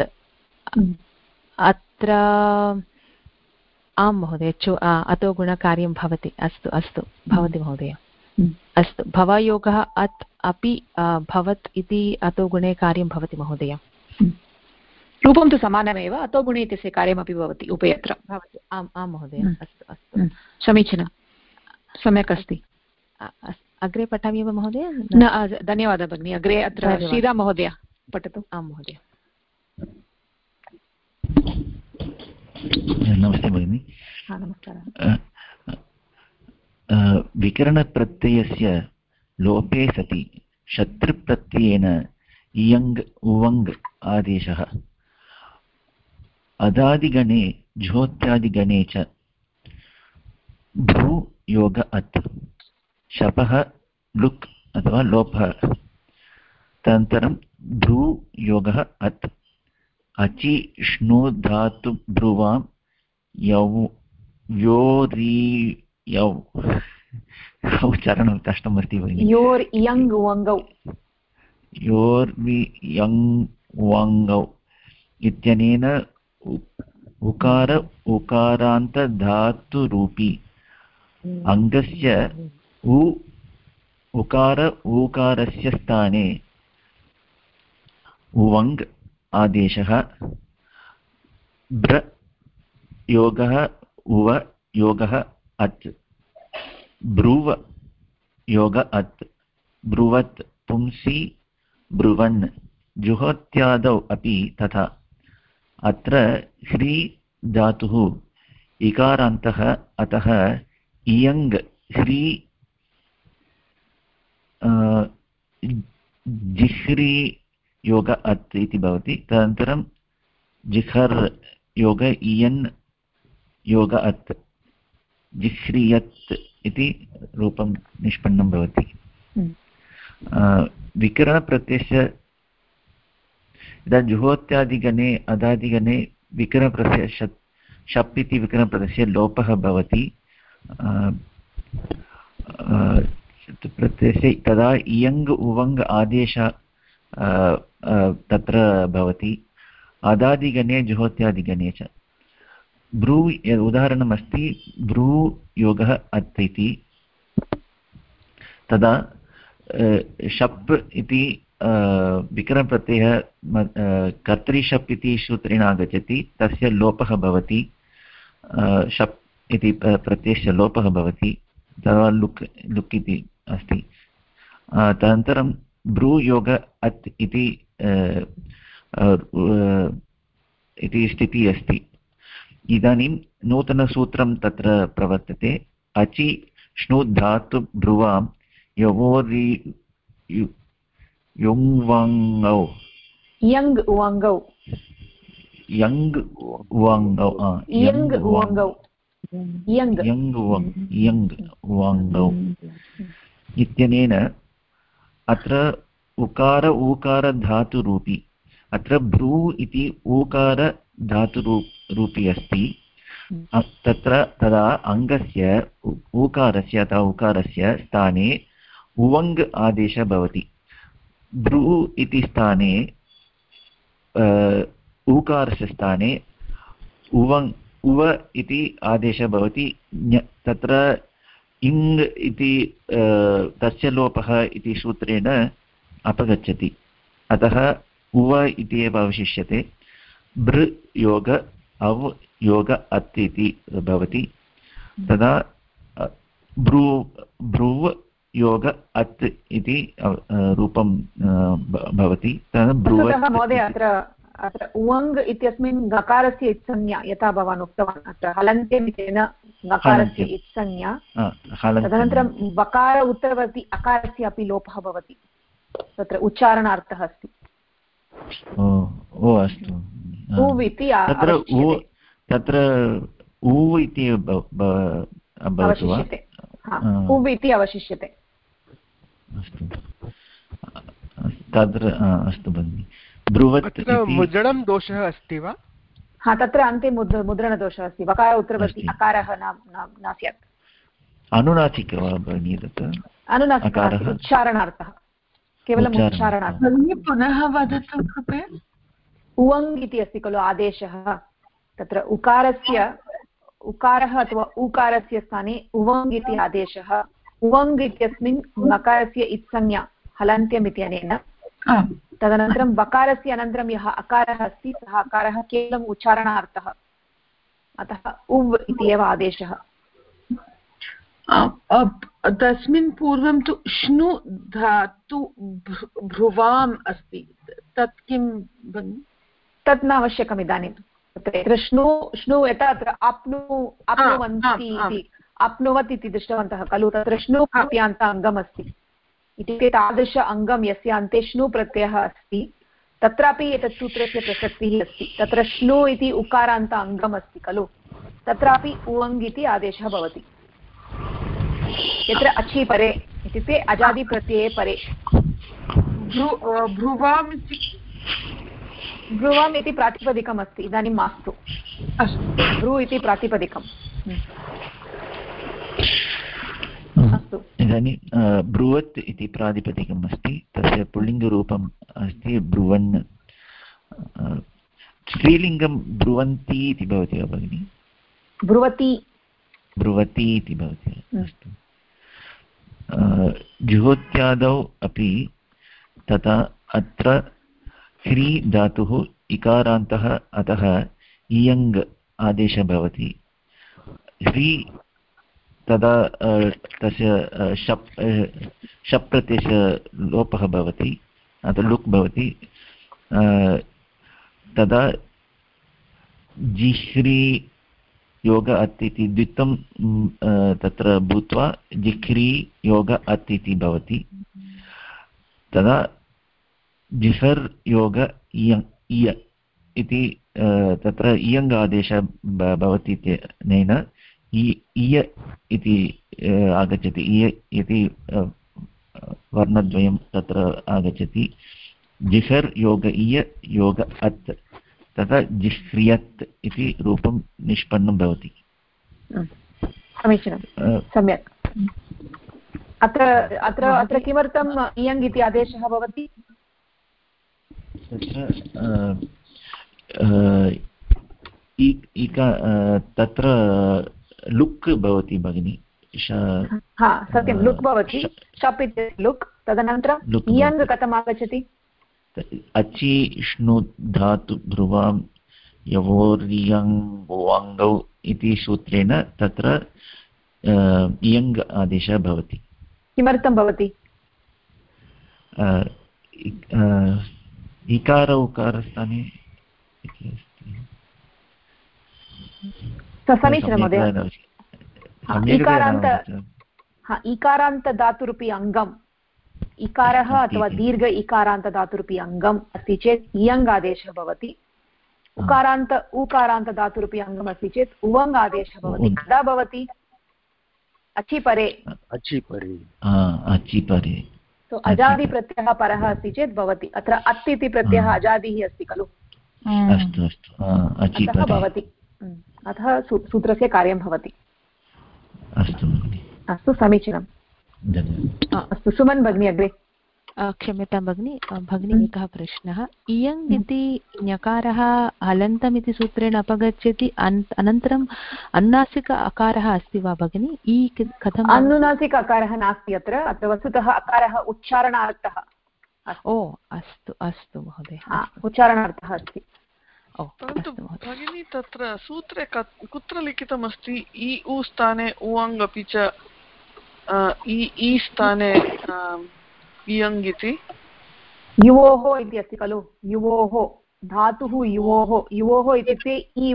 अत्र आं महोदय अतो गुणकार्यं भवति। अस्तु अस्तु भवति महोदय। अस्तु भवयोगः अत् अपि भवत् इति अतो गुणे कार्यं भवति महोदय। रूपं तु समानमेव, अतो गुणे इत्यस्य कार्यमपि भवति उभयत्र भवति। आम् आं महोदय। अस्तु अस्तु समीचीनं, सम्यक् अस्ति। अग्रे पठामि वा महोदय? न धन्यवादः भगिनी। अग्रे अत्र श्रीराम महोदय पठतु। आं महोदय। नमस्ते भगिनि। नमस्कारः। विकरणप्रत्ययस्य लोपे सति शत्रुप्रत्ययेन इयङ् उवङ् आदेशः अदादिगणे ज्योत्यादिगणे च भ्रू योग अत् शपः लुक् अथवा लोपः तदनन्तरं भ्रू योगः अत् अचि श्नु धातु ब्रुवां यौ उच्चारणं कष्टमस्ति भगिनि। योर् इयङ् उवङ्गौ योर्वि यङ् उवङ्गौ इत्यनेन उकार उकारान्तधातुरूपी अङ्गस्य उकार ऊकारस्य स्थाने उवङ् आदेशः ब्र योगः उव योगः अत् ब्रुव योग अत् ब्रुवत् पुंसि ब्रुवन् जुहोत्यादौ अपि तथा। अत्र ह्री धातुः इकारान्तः अतः इयङ् ह्री जिह्री योग अत् इति भवति। तदनन्तरं जिहर् योग इयन् योग अत् जिह्रियत् इति रूपं निष्पन्नं भवति। विकरणप्रत्ययस्य यदा जुहोत्यादिगणे अदादिगणे विकरणप्रत्यय शप् इति विकरणप्रत्ययस्य लोपः भवति प्रत्ययस्य तदा इयङ् उवङ् आदेशः तत्र भवति अदादिगणे जुहोत्यादिगणे च। ब्रू उदाहरणमस्ति ब्रू योगः अत् इति तदा शप् इति विकरणप्रत्ययः कर्तरिशप् इति सूत्रेण आगच्छति तस्य लोपः भवति शप् इति प्रत्ययस्य लोपः भवति तदा लुक् लुक् इति अस्ति। तदनन्तरं ब्रू योग अत् इति स्थितिः अस्ति। इदानीं नूतनसूत्रं तत्र प्रवर्तते अचि श्नु धातु ब्रुवां यवोरि युङ्वङ्गौ यङ् उवङ्गौ यङ् उवङ्गौ यङ् उवङ्गौ यङ् उवङ्गौ इत्यनेन अत्र उकार ऊकार धातुरूपी अत्र भ्रू इति ऊकार धातुरूपी अस्ति। तत्र तदा अङ्गस्य ऊकारस्य अथवा उकारस्य स्थाने उवङ् आदेशः भवति। भ्रू इति स्थाने ऊकारस्य स्थाने उव इति आदेशः भवति। तत्र इङ् इति तस्य लोपः इति सूत्रेण अपगच्छति अतः उव इति एव अवशिष्यते। भृ योग अव् योग अत् इति भवति तदा भ्रुव योग अत् इति रूपं भवति। महोदय अत्र उवङ् इत्यस्मिन् गकारस्य इत्संज्ञा यथा भवान् उक्तवान् अत्र हलन्ते मितेन गकारस्य इत्संज्ञा तदनन्तरं वकार उत्तरवर्ति अकारस्य अपि लोपः भवति तत्र उच्चारणार्थः अस्ति। ओ अस्तु। उव् इति तत्र उ इति भवतु वा? उव् इति अवशिष्यते। अस्तु तत्र अस्तु भगिनि। ब्रुवत् मुद्रणं दोषः अस्ति वा? हा, तत्र अन्ते मुद्रणदोषः अस्ति। वकार उत्तरवर्ति अकारः न स्यात्। अनुनासिक वा भगिनि? तत्र अनुनासिकः उच्चारणार्थः, केवलम् उच्चारणार्थः। पुनः वदतु कृपया। उवङ् इति अस्ति खलु आदेशः, तत्र उकारः अथवा उकारस्य स्थाने उवङ् इति आदेशः। उवङ् इत्यस्मिन् मकारस्य इत्संज्ञा हलन्त्यम् इत्यनेन, तदनन्तरं वकारस्य अनन्तरं यः अकारः अस्ति सः अकारः केवलम् उच्चारणार्थः, अतः उव् इति एव आदेशः। तस्मिन् पूर्वं तु श्नु धातु भ्रुवाम् अस्ति, तत् किं भगिनि? तत् न आवश्यकम् इदानीं। तत्र श्नु यथा अत्र आप्नुवन्ति इति आप्नुवत् इति दृष्टवन्तः खलु, तत्र श्नु प्रत्ययान्त अङ्गम् अस्ति। इत्युक्ते तादृश अङ्गं यस्य अन्ते श्नु प्रत्ययः अस्ति तत्रापि एतत् सूत्रस्य प्रसक्तिः अस्ति। तत्र श्नु इति उकारान्त अङ्गम् अस्ति खलु, तत्रापि उवङ् इति आदेशः भवति। यत्र अचि परे इत्युक्ते अजादिप्रत्यये परे। भ्रुवाम् इति प्रातिपदिकम् अस्ति, इदानीं मास्तु। भ्रू इति प्रातिपदिकम्। अस्तु, इदानीं ब्रुवत् इति प्रातिपदिकम् अस्ति, तस्य पुल्लिङ्गरूपम् अस्ति ब्रुवन्। स्त्रीलिङ्गं ब्रुवन्ति इति भवति वा भगिनि? ब्रुवती इति भवति। अस्तु। जुहोत्यादौ अपि तथा अत्र ह्री धातुः इकारान्तः अतः इयङ् आदेशः भवति। ह्री तदा तस्य शप् प्रत्ययस्य लोपः भवति, अतः लुक् भवति। तदा जिह्री योग अत् इति द्वित्वं तत्र भूत्वा जिह्री योग अत् इति भवति। तदा जिफर् योग इय इति तत्र इयङ् आदेशः भवति इत्यनेन इय इति आगच्छति। इय इति वर्णद्वयं तत्र आगच्छति। जिफर् योग इय योग अत्, तथा जिह्रियत् इति रूपं निष्पन्नं भवति। समीचीनं, सम्यक्। अत्र किमर्थम् इयङ् इति आदेशः भवति? तत्र लुक् भवति भगिनि। हा, सत्यं, लुक् भवति। शप् इति लुक्, तदनन्तरम् इयङ् कथम् आगच्छति? अचि श्नु धातु ध्रुवां यवोर्यङ् वाङ्गौ इति सूत्रेण तत्र इयङ् आदेशः भवति। किमर्थं भवति? इकार उकारस्थाने समीचीनं महोदय। इकारान्तधातुरूपी अङ्गम्, इकारः अथवा दीर्घ इकारान्तधातुरूपी अङ्गम् अस्ति चेत् इयङ् आदेशः भवति। उकारान्तधातुरूपी अङ्गम् अस्ति चेत् उवङ् आदेशः भवति। कदा भवति? अचिपरे। तो अजादिप्रत्ययः परः अस्ति चेत् भवति। अत्र अत् इति प्रत्ययः अजादिः अस्ति खलु, अतः भवति। अतः सूत्रस्य कार्यं भवति। अस्तु, समीचीनम्। अस्तु, सुमन् भगिनी अग्रे। क्षम्यतां भगिनि। भगिनी, एकः प्रश्नः। इयङ् इति ञकारः हलन्तम् इति सूत्रेण अपगच्छति, अनन्तरम् अनुनासिक अकारः अस्ति वा भगिनि? इ कथम्? अनुनासिक अकारः नास्ति अत्र वस्तुतः अकारः उच्चारणार्थः। ओ, अस्तु अस्तु महोदय, उच्चारणार्थः अस्ति। परन्तु भगिनी, तत्र सूत्रे कुत्र लिखितमस्ति इ उ स्थाने उवङ् अपि च इ स्थाने इयङ् इति? युवोः इति अस्ति खलु, युवोः धातुः, युवोः इत्युक्ते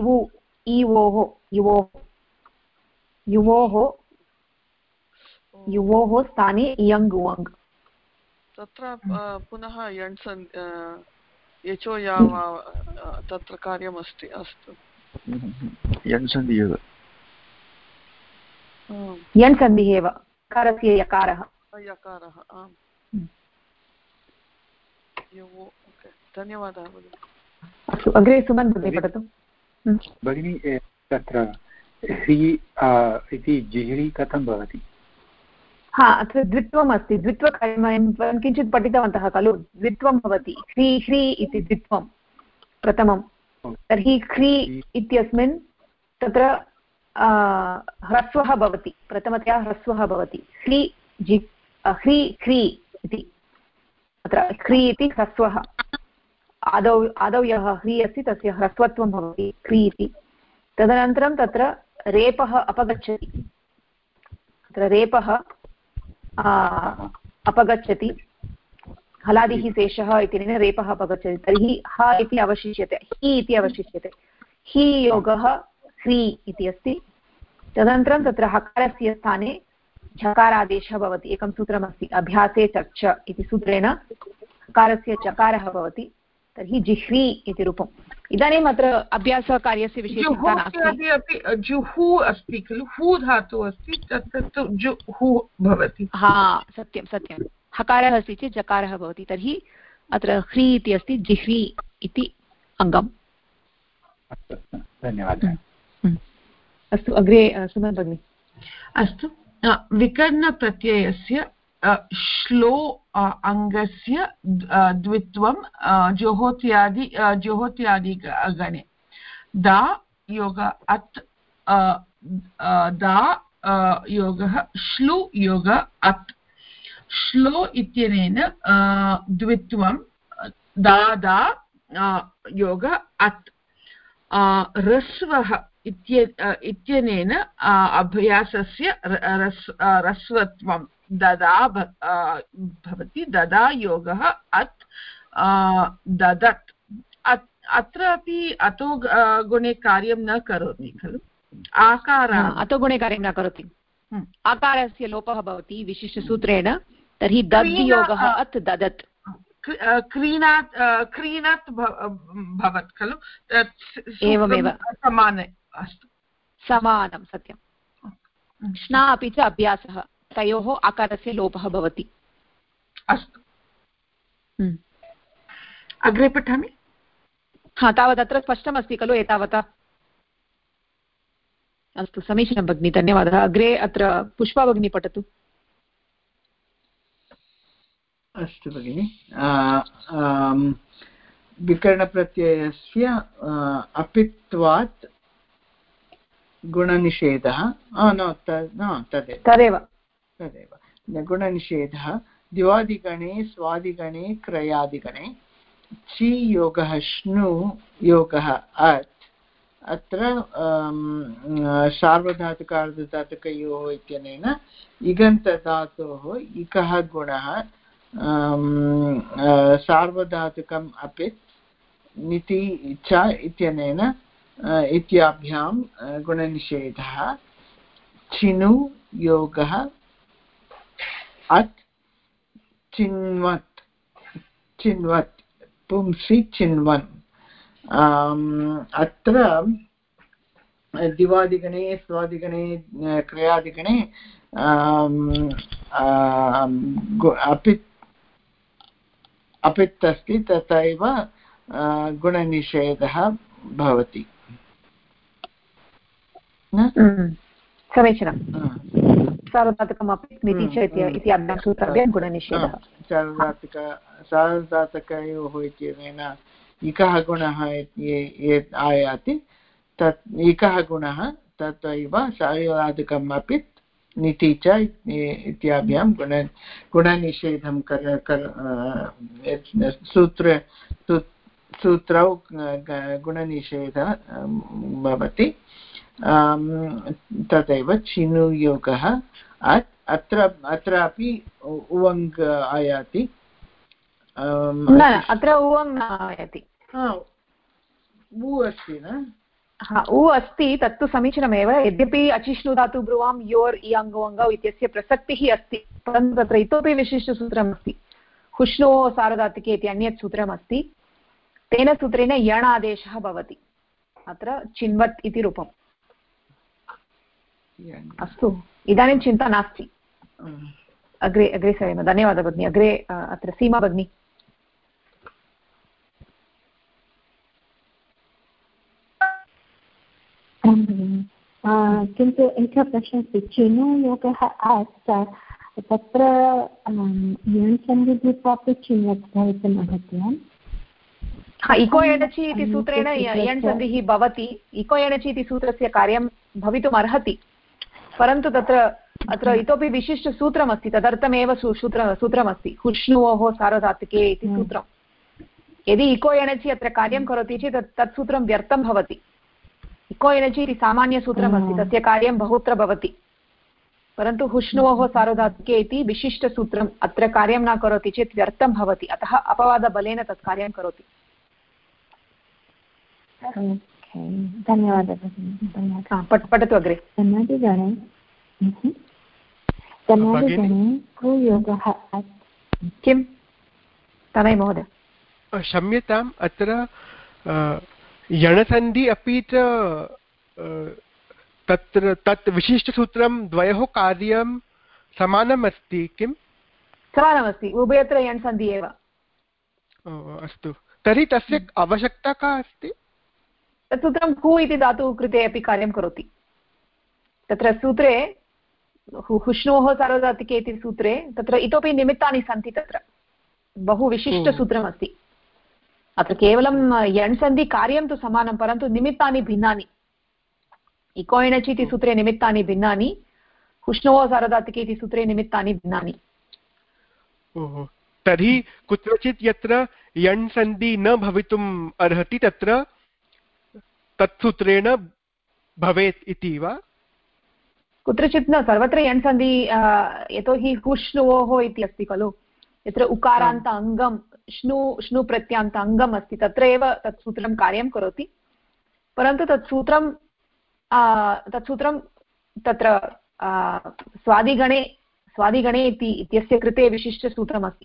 युवोः स्थाने इयङ् उवङ्। तत्र पुनः यण् यचो याव तत्र कार्यमस्ति। अस्तु, यन् सन्धिः एव यन् सन्धिः एव कारस्य यकारः धन्यवादः अस्तु अग्रे सुमन् भगिनी पठतु भगिनी तत्र ह्री इति जिह्री कथं भवति हा अत्र द्वित्वम् अस्ति द्वित्वं किञ्चित् पठितवन्तः खलु द्वित्वं भवति ह्री ह्री इति द्वित्वं प्रथमं तर्हि ह्री इत्यस्मिन् तत्र ह्रस्वः भवति प्रथमतया ह्रस्वः भवति ह्री ह्री ह्री इति अत्र ह्री इति ह्रस्वः आदौ यः ह्री अस्ति तस्य ह्रस्वत्वं भवति ह्री इति तदनन्तरं तत्र रेपः अपगच्छति तत्र रेपः अपगच्छति हलादिः शेषः इत्यनेन रेपः अपगच्छति तर्हि ह इति अवशिष्यते हि इति अवशिष्यते हि योगः ह्री इति अस्ति तदनन्तरं तत्र हकारस्य स्थाने झकारादेशः भवति एकं सूत्रमस्ति अभ्यासे चर्च इति सूत्रेण हकारस्य चकारः भवति तर्हि जिह्वी इति रूपम् इदानीम् अत्र अभ्यासकार्यस्य विषये चिन्ता नास्ति जुहु अस्ति खलु हु धातुः अस्ति तत्र जुहु भवति हा सत्यं सत्यं हकारः अस्ति चेत् जकारः भवति तर्हि अत्र ह्री इति अस्ति जिह्वी इति अङ्गम् धन्यवादः अस्तु अग्रे सुमन् भगिनी अस्तु विकर्णप्रत्ययस्य श्लो अङ्गस्य द्वित्वं जोहोत्यादि गणे दा योग अत् दा योगः श्लु योग अत् श्लो इत्यनेन द्वित्वं दादा योग अत् ह्रस्वः इत्यनेन अभ्यासस्य ह्रस्वत्वं ददा भवति ददा योगः अत् ददत् अत्र अपि अतो गुणे कार्यं न करोति खलु आकारः अतो गुणे कार्यं न करोति आकारस्य लोपः भवति विशिष्टसूत्रेण तर्हि दद्योगः अत् ददत् क्रीणात् भवत् खलु एवमेव समाने अस्तु समानं सत्यं श्ना अपि च अभ्यासः तयोः आकारस्य लोपः भवति अस्तु अग्रे पठामि हा तावत् अत्र स्पष्टमस्ति खलु एतावता अस्तु समीचीनं भगिनी धन्यवादः अग्रे अत्र पुष्पा भगिनी पठतु अस्तु भगिनि विकरणप्रत्ययस्य अपित्वात् गुणनिषेधः तदेव गुणनिषेधः द्वादिगणे स्वादिगणे क्रयादिगणे छि योगः श्नु योगः अत् अत्र सार्वधातुकार्धधातुकयोः इत्यनेन इगन्तधातोः इकः गुणः सार्वधातुकम् अपित् निति च इत्यनेन इत्याभ्यां गुणनिषेधः छिनु योगः अत् चिन्वत् चिन्वत् पुंसि चिन्वन् अत्र दिवादिगणे स्वादिगणे क्रयादिगणे अपित् अस्ति तथैव गुणनिषेधः भवति समीचीनं सार्वधातुकम् अपित् निति च इति अभ्यासूत्राभ्यां गुणनिषेधः सार्वधातुकयोः इत्यनेन इकः गुणः आयाति तत् इकः गुणः तथैव सार्वधातुकम् अपित् निति च इत्याभ्यां गुणनिषेधं सूत्रौ गुणनिषेधः भवति तथैव छिनुयोगः अत्रापि उवङ् आयाति अत्र उवङ् न आयाति उ अस्ति न उ अस्ति तत्तु समीचीनमेव यद्यपि अचिष्णुधातु ब्रुवां योर् इयङ्गौ इत्यस्य प्रसक्तिः अस्ति परन्तु तत्र इतोपि विशिष्टसूत्रमस्ति हुष्णोः सार्वधातुके इति अन्यत् सूत्रमस्ति तेन सूत्रेण यण् आदेशः भवति अत्र चिन्वत् इति रूपम्। अस्तु, इदानीं चिन्ता नास्ति, अग्रे अग्रे सरेम। धन्यवादः भगिनी। अग्रे अत्र सीमा भगिनी। किन्तु एकः प्रश्नः अस्ति, चिनु योगः तत्र यण्सन्धिभूत्वापि चिन्वत् भवितुम् अर्हति वा? इको एणचि इति सूत्रेण यण् सन्धिः भवति। इको एणचि इति सूत्रस्य कार्यं भवितुम् अर्हति, परन्तु तत्र अत्र इतोपि विशिष्टसूत्रमस्ति, तदर्थमेव सूत्रमस्ति, हुष्णुवोः सार्वधातुके इति सूत्रं। यदि इको एणचि अत्र कार्यं करोति चेत् तत् सूत्रं व्यर्थं भवति। इको एणचि इति सामान्यसूत्रमस्ति, तस्य कार्यं बहुत्र भवति, परन्तु हुष्णुवोः सार्वधातुके इति विशिष्टसूत्रम् अत्र कार्यं न करोति चेत् व्यर्थं भवति, अतः अपवादबलेन तत् कार्यं करोति। धन्यवादः। पठतु अग्रे। योगः किं तनय महोदय? क्षम्यताम्, अत्र यणसन्धि अपि च तत्र तत् विशिष्टसूत्रं द्वयोः कार्यं समानम् अस्ति किम्? समानमस्ति, उभयत्र यण्सन्धि एव। अस्तु, तर्हि तस्य आवश्यकता का अस्ति? तत् सूत्रं हु इति धातुः कृते अपि कार्यं करोति। तत्र सूत्रे हुष्णोः सार्वधातुके इति सूत्रे तत्र इतोपि निमित्तानि सन्ति, तत्र बहु विशिष्टसूत्रमस्ति। अत्र केवलं यण्सन्धि कार्यं तु समानं, परन्तु निमित्तानि भिन्नानि। इको एणचि इति सूत्रे निमित्तानि भिन्नानि, हुष्णोः सार्वधातुके इति सूत्रे निमित्तानि भिन्नानि। तर्हि कुत्रचित् यत्र यण्सन्धि न भवितुम् अर्हति तत्र तत्सूत्रेण भवेत् इति वा? कुत्रचित् न, सर्वत्र यण्सन्धि, यतोहि हुष्णुवोः इति अस्ति खलु, यत्र उकारान्त अङ्गं श्नु प्रत्यान्त अङ्गम् अस्ति, तत्र एव तत् सूत्रं कार्यं करोति, परन्तु तत् सूत्रं तत्र स्वादिगणे इत्यस्य कृते विशिष्टसूत्रमस्ति।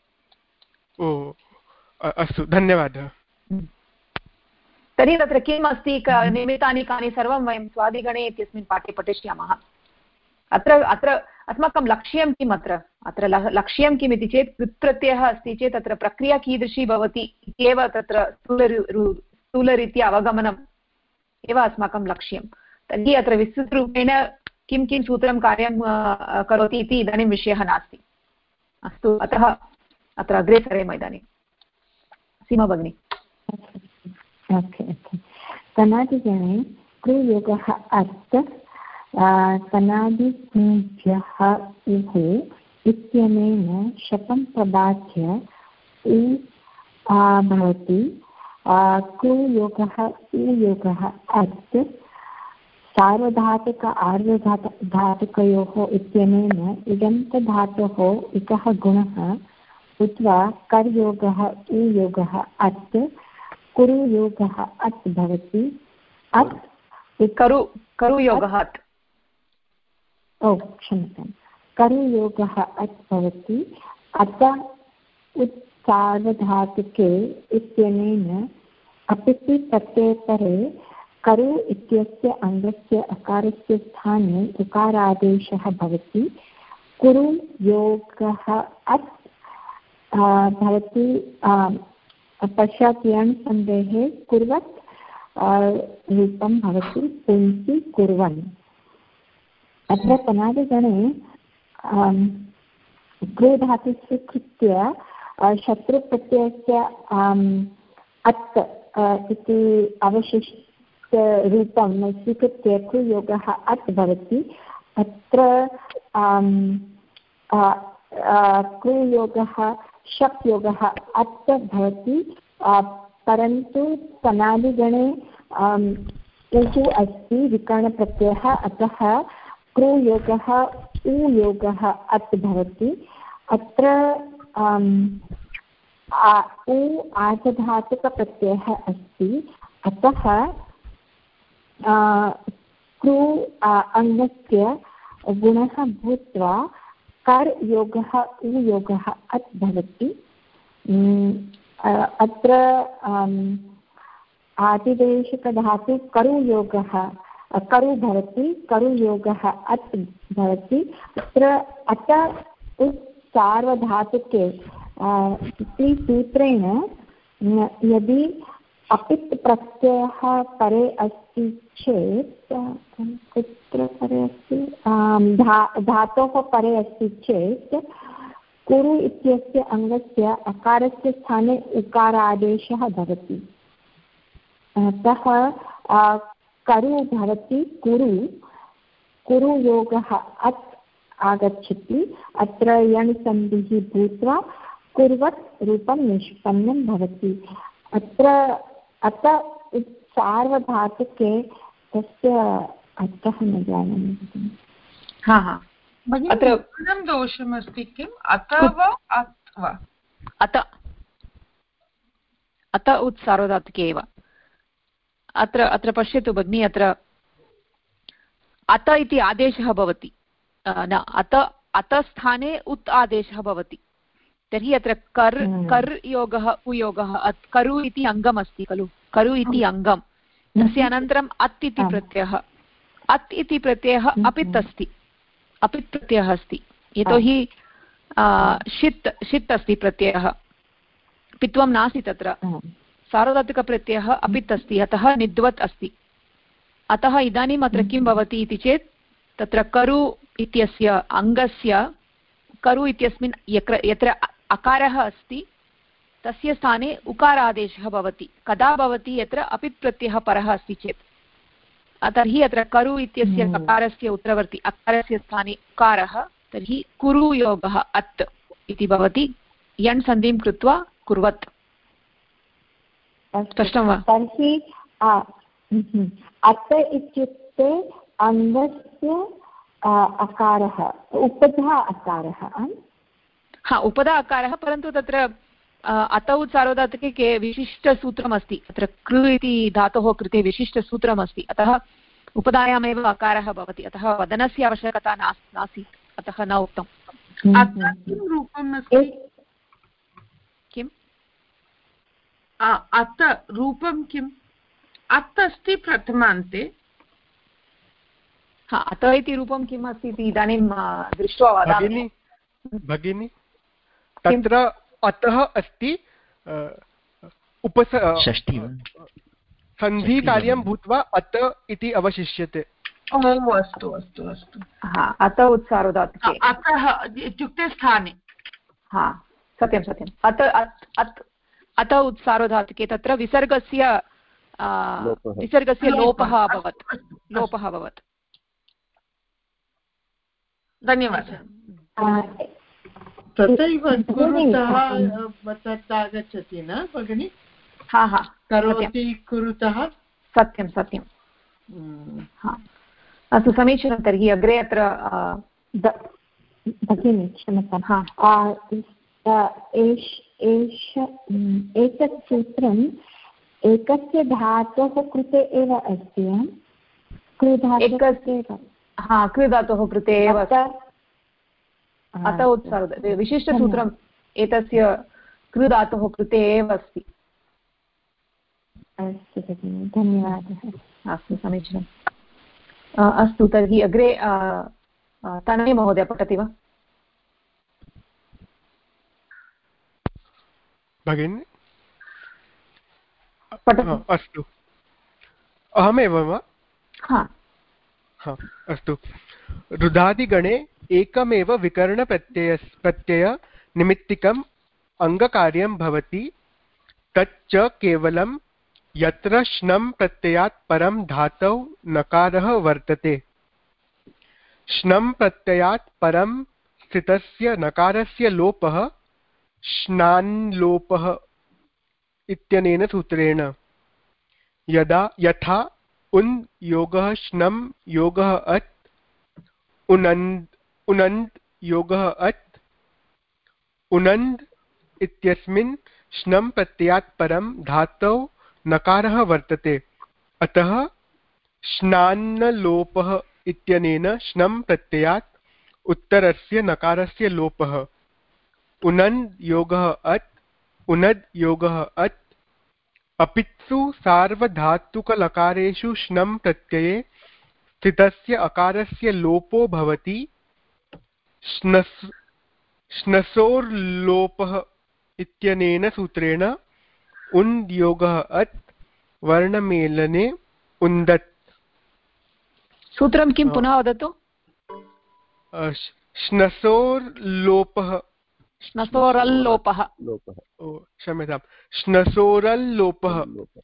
अस्तु, धन्यवादः। तर्हि तत्र किम् अस्ति, निमित्तानि कानि, सर्वं वयं स्वादिगणे इत्यस्मिन् पाठे पठिष्यामः। अत्र अस्माकं लक्ष्यं किम्? अत्र लक्ष्यं किम् इति चेत् कृत्प्रत्ययः अस्ति चेत् तत्र प्रक्रिया कीदृशी भवति इत्येव तत्र स्थूलरीत्या अवगमनम् एव अस्माकं लक्ष्यं। तर्हि अत्र विस्तृतरूपेण किं किं सूत्रं कार्यं करोति इति इदानीं विषयः नास्ति। अस्तु, अतः अत्र अग्रे सरेम इदानीं। सीमा भगिनी। तनादिगणे क्रियोगः अर्थ तनादिभ्यः उः इत्यनेन शपं प्रबाध्य उ भवति। क्रियोगः उयोगः अर्थ सार्वधातुक आर्धधातुकयोः इत्यनेन इगन्तधातोः इकः गुणः उद्वा कर्योगः उयोगः अर्थ कुरुयोगः अत् भवति। करुयोगः अत्, क्षम्यतां, करुयोगः अत् भवति। अत उत्सार्वधातुके इत्यनेन अपिति प्रत्ययपरे करु इत्यस्य अङ्गस्य अकारस्य स्थाने उकारादेशः भवति। कुरु योगः अत् भवति। पश्चात् यण् सन्धेः कुर्वत् रूपं भवति पुंसि कुर्वन्। अत्र तनादिगणे कृ धातुः स्वीकृत्य शत्रुप्रत्ययस्य अत् इति अवशिष्टरूपं स्वीकृत्य कृयोगः अत् भवति। अत्र कृयोगः शप् योगः अत् भवति, परन्तु तनादिगणे ऊः अस्ति विकरणप्रत्ययः, अतः क्रुयोगः उयोगः अत् भवति। अत्र उ आर्धधातुकप्रत्ययः अस्ति, अतः क्रू अङ्गस्य गुणः भूत्वा कर् योगः उयोगः अत् भवति। अत्र आदिदेशिकधातु करुयोगः करु भवति, करुयोगः अत् भवति। अत्र अत उत् सार्वधातुके इति सूत्रेण यदि अपित् प्रत्ययः परे अस्ति चेत् कुत्र परे अस्ति, धातोः परे अस्ति चेत् कुरु इत्यस्य अङ्गस्य अकारस्य स्थाने उकारादेशः भवति। अतः करु भवति कुरु, कुरुयोगः अत् आगच्छति। अत्र यण् सन्धिः भूत्वा कुर्वत् रूपं निष्पन्नं भवति। अत्र अत सार्वधातुके तस्य अर्थः न जानामि। हा हा, अत्र दोषमस्ति किम्? अत वा अत् वा? अत अत उत् सार्वधातुके एव। अत्र अत्र पश्यतु भगिनी, अत्र अत इति आदेशः भवति न, अत स्थाने उत् आदेशः भवति। तर्हि अत्र कर् योगः उयोगः, करु इति अङ्गम् अस्ति खलु, करु इति अङ्गं, तस्य अनन्तरम् अत् इति प्रत्ययः, अत् इति प्रत्ययः अपित् अस्ति, अपित् प्रत्ययः अस्ति। यतोहि षित् अस्ति प्रत्ययः, पित्वं नास्ति तत्र, सार्वधातुकप्रत्ययः अपित् अस्ति, अतः निद्वत् अस्ति। अतः इदानीम् अत्र किं भवति इति चेत् तत्र करु इत्यस्य अङ्गस्य, करु इत्यस्मिन् यत्र अकारः अस्ति तस्य स्थाने उकारादेशः भवति। कदा भवति? यत्र अपित् प्रत्ययः परः अस्ति चेत्। तर्हि अत्र करु इत्यस्य ककारस्य उत्तरवर्ति अकारस्य स्थाने उकारः, तर्हि कुरुयोगः अत् इति भवति। यण् सन्धिं कृत्वा कुर्वत्। स्पष्टं वा? तर्हि अत इत्युक्ते अङ्गस्य अकारः, उपधा अकारः। हा, उपधा अकारः, परन्तु तत्र अतौ सार्वधातुके विशिष्टसूत्रमस्ति। अत्र कृ इति धातोः कृते विशिष्टसूत्रमस्ति, अतः उपधायामेव अकारः भवति, अतः वदनस्य आवश्यकता नासीत्, अतः न उक्तम्। किम् अत रूपं किम्? अत् अस्ति प्रथमान्ते। हा, अत इति रूपं किम् अस्ति इति इदानीं दृष्ट्वा वदामि भगिनी। तत्र अतः अस्ति सन्धिकार्यं भूत्वा अत इति अवशिष्यते। अस्तु अस्तु अस्तु। हा, अत उत्सारोधातुके अतः इत्युक्ते स्थाने। हा, सत्यं सत्यम्। अत उत्सारोधातुके तत्र विसर्गस्य लोपः अभवत्, लोपः अभवत्। धन्यवादः। तथैव कुरुतः तत् आगच्छति न भगिनि? हा हा, करोति कुरुतः। सत्यं सत्यं। अस्तु, समीचीनं। तर्हि अग्रे अत्र भगिनि क्षम्यतां, एतत् सूत्रम् एकस्य धातोः कृते एव अस्ति। कृधातोः कृते एव अत उत्सार विशिष्टसूत्रम् एतस्य कृधातोः कृते एव अस्ति। अस्तु भगिनि, धन्यवादः। अस्तु, समीचीनम्। अस्तु, तर्हि अग्रे तनय महोदय पठति वा? भगिनि अस्तु, अहमेव वा? अस्तु। रुदादिगणे एकमेव विकरणप्रत्ययनिमित्तिकम् अङ्गकार्यं भवति, तच्च केवलं यत्र श्नं प्रत्ययात् परं धातौ नकारः वर्तते। श्नं प्रत्ययात् परं स्थितस्य नकारस्य लोपः श्नान्लोपः इत्यनेन सूत्रेण। यथा उन् योगः श्नं योगः अत्, उनन्द् योगः अत्, उनन्द् इत्यस्मिन् श्नं प्रत्ययात् परं धातौ नकारः वर्तते, अतः श्नान्नलोपः इत्यनेन श्नं प्रत्ययात् उत्तरस्य नकारस्य लोपः। उनन्द् योगः अत्, उनद् योगः अत्, अपित्सु सार्वधातुकलकारेषु श्नं प्रत्यये स्थितस्य अकारस्य लोपो भवति श्नसोर्लोपः इत्यनेन सूत्रेण उन्द् योगः अत् वर्णमेलने उन्दत्। सूत्रं किं पुनः वदतु? श्नसोर्लोपः श्नसोरल्लोपः क्षम्यतां श्नसोरल्लोपः।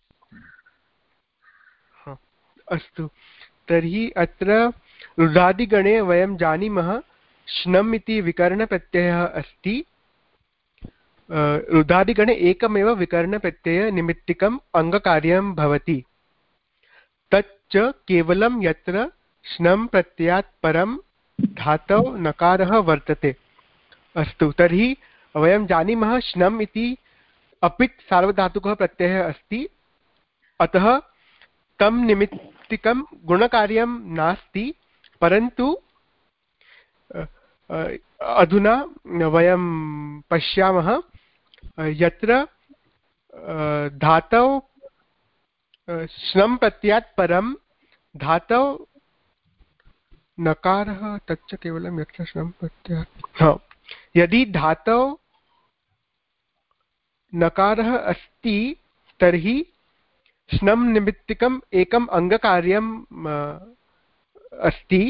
अस्तु, तर्हि अत्र रुदादिगणे वयं जानीमः श्नम् इति विकरणप्रत्ययः अस्ति। रुदादिगणे एकमेव विकरणप्रत्ययनिमित्तिकम् अङ्गकार्यं भवति, तच्च केवलं यत्र श्नं प्रत्ययात् परं धातौ नकारः वर्तते। अस्तु, तर्हि वयं जानीमः श्नम् इति अपित् सार्वधातुकः प्रत्ययः अस्ति, अतः तं निमित्तिकं गुणकार्यं नास्ति। परन्तु अधुना वयं पश्यामः यत्र धातौ श्नं प्रत्ययात् परं धातौ नकारः, तच्च केवलं यत्र श्नं प्रत्ययात्, यदि धातौ नकारः अस्ति तर्हि श्नं निमित्तिकम् एकम् अङ्गकार्यम् अस्ति।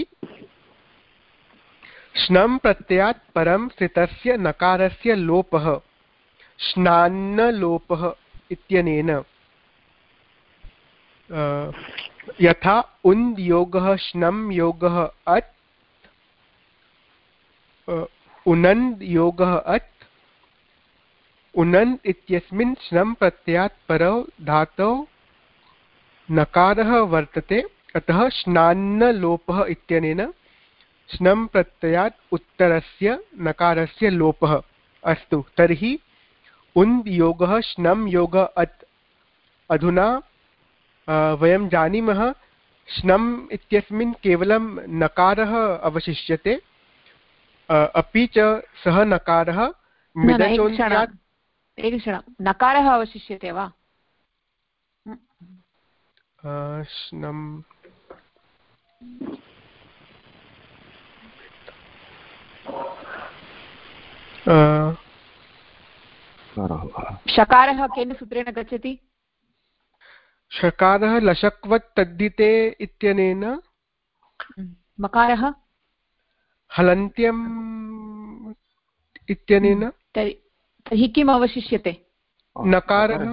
श्नं प्रत्ययात् परं स्थितस्य नकारस्य लोपः श्नान्नलोपः इत्यनेन, यथा उन्द् योगः श्नं योगः अत्, उनन्द् योगः अत्। उनन्द् इत्यस्मिन् श्नं प्रत्ययात् परौ धातौ नकारः वर्तते, अतः श्नान्नलोपः इत्यनेन श्नं प्रत्ययात् उत्तरस्य नकारस्य लोपः। अस्तु, तर्हि उन्द् योगः श्नं योगः अत्। अधुना वयं जानीमः श्नम् इत्यस्मिन् केवलं नकारः अवशिष्यते, अपि च सः नकारः मिदचोन्त्यात्। एकक्षणं, नकारः अवशिष्यते वा? श्नम् शकारः केन सूत्रेण गच्छति? शकारः लशक्वत् तद्धिते इत्यनेन। मकारः हलन्त्यम् इत्यनेन। तर्हि किम् अवशिष्यते? नकारः।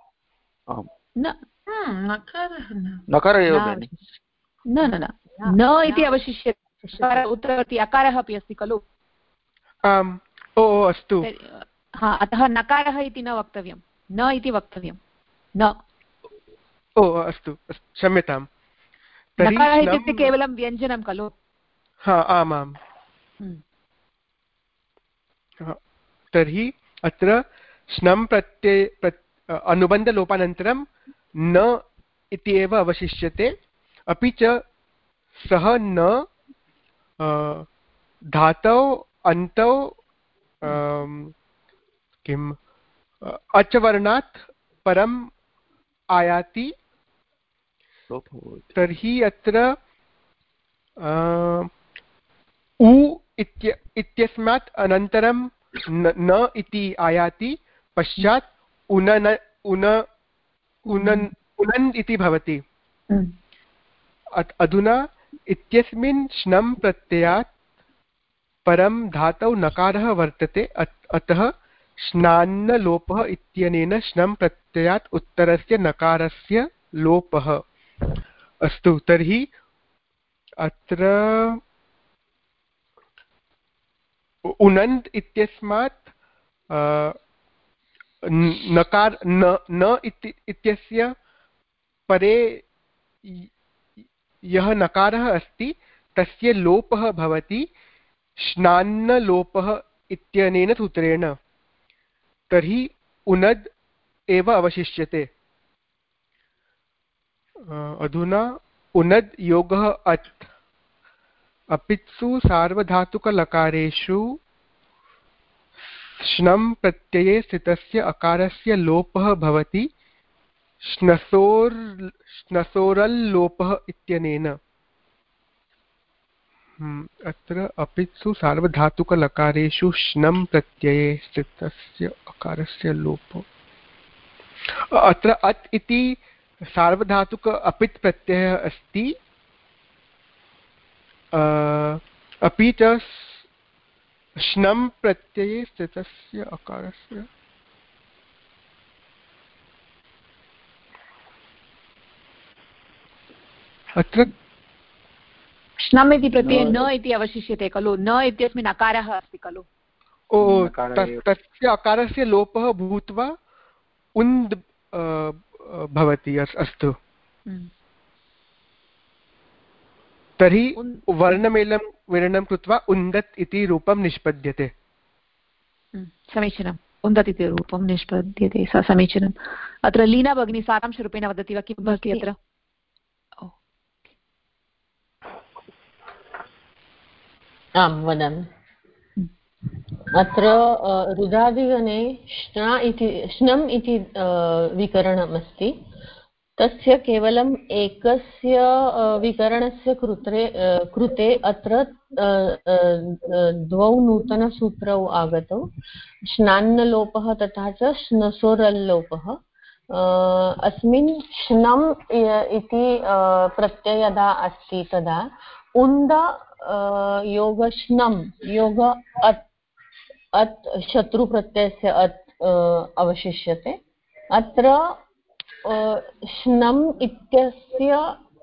न इति अवशिष्यते। उत्तरवर्ती अकारः अपि अस्ति खलु? आम्। ओ अस्तु। अतः नकारः इति न वक्तव्यं, न इति वक्तव्यं। न। ओ अस्तु, क्षम्यताम्। नकारः इत्युक्ते केवलं व्यञ्जनं खलु? आमाम्। तर्हि अत्र श्नं प्रत्यय अनुबन्धलोपानन्तरं न इति एव अवशिष्यते, अपि च सः न धातौ अन्तौ किम् अचवर्णात् परम् आयाति। तर्हि अत्र उ इत्यस्मात् अनन्तरं न इति आयाति, पश्चात् उनन् इति भवति। अधुना इत्यस्मिन् श्नं प्रत्ययात् परं धातौ नकारः वर्तते, अतः श्नान्नलोपः इत्यनेन श्नं प्रत्ययात् उत्तरस्य नकारस्य लोपः। अस्तु, तर्हि अत्र उनन्द् इत्यस्मात् नकार न इत्यस्य परे यः नकारः अस्ति तस्य लोपः भवति श्नान्नलोपः इत्यनेन सूत्रेण। तर्हि उनद् एव अवशिष्यते। अधुना उनद् योगः अत्। अपित्सु सार्वधातुकलकारेषु श्नं प्रत्यये स्थितस्य अकारस्य लोपः भवति श्नसोरल्लोपः इत्यनेन अत्र अपित्सु सार्वधातुकलकारेषु श्नं प्रत्यये स्थितस्य अकारस्य लोपः। अत्र अत् इति सार्वधातुक अपित् प्रत्ययः अस्ति, अपि च श्नं प्रत्यये स्थितस्य अकारस्य अत्र श्नम् इति प्रत्यये न इति अवशिष्यते खलु, न इत्यस्मिन् अकारः अस्ति खलु। तस्य अकारस्य लोपः भूत्वा उन्द् भवति। अस्तु, तर्हि वर्णमेलनं कृत्वा उन्दत् इति रूपं निष्पद्यते। समीचीनम्, उन्दत् इति रूपं निष्पद्यते, समीचीनम्। अत्र लीना भगिनी सारांशरूपेण वदति वा किं भवति अत्र? आं वदामि। अत्र रुदादिगणे श्नम् इति विकरणमस्ति। तस्य केवलम् एकस्य विकरणस्य कृते अत्र द्वौ नूतनसूत्रौ आगतौ, श्नान्नलोपः तथा च श्नसोरल्लोपः। अस्मिन् श्नम् इति प्रत्यय यदा अस्ति तदा उन्द योगश्नं योग अत् शत्रुप्रत्ययस्य अत् अवशिष्यते। अत्र श्नम् इत्यस्य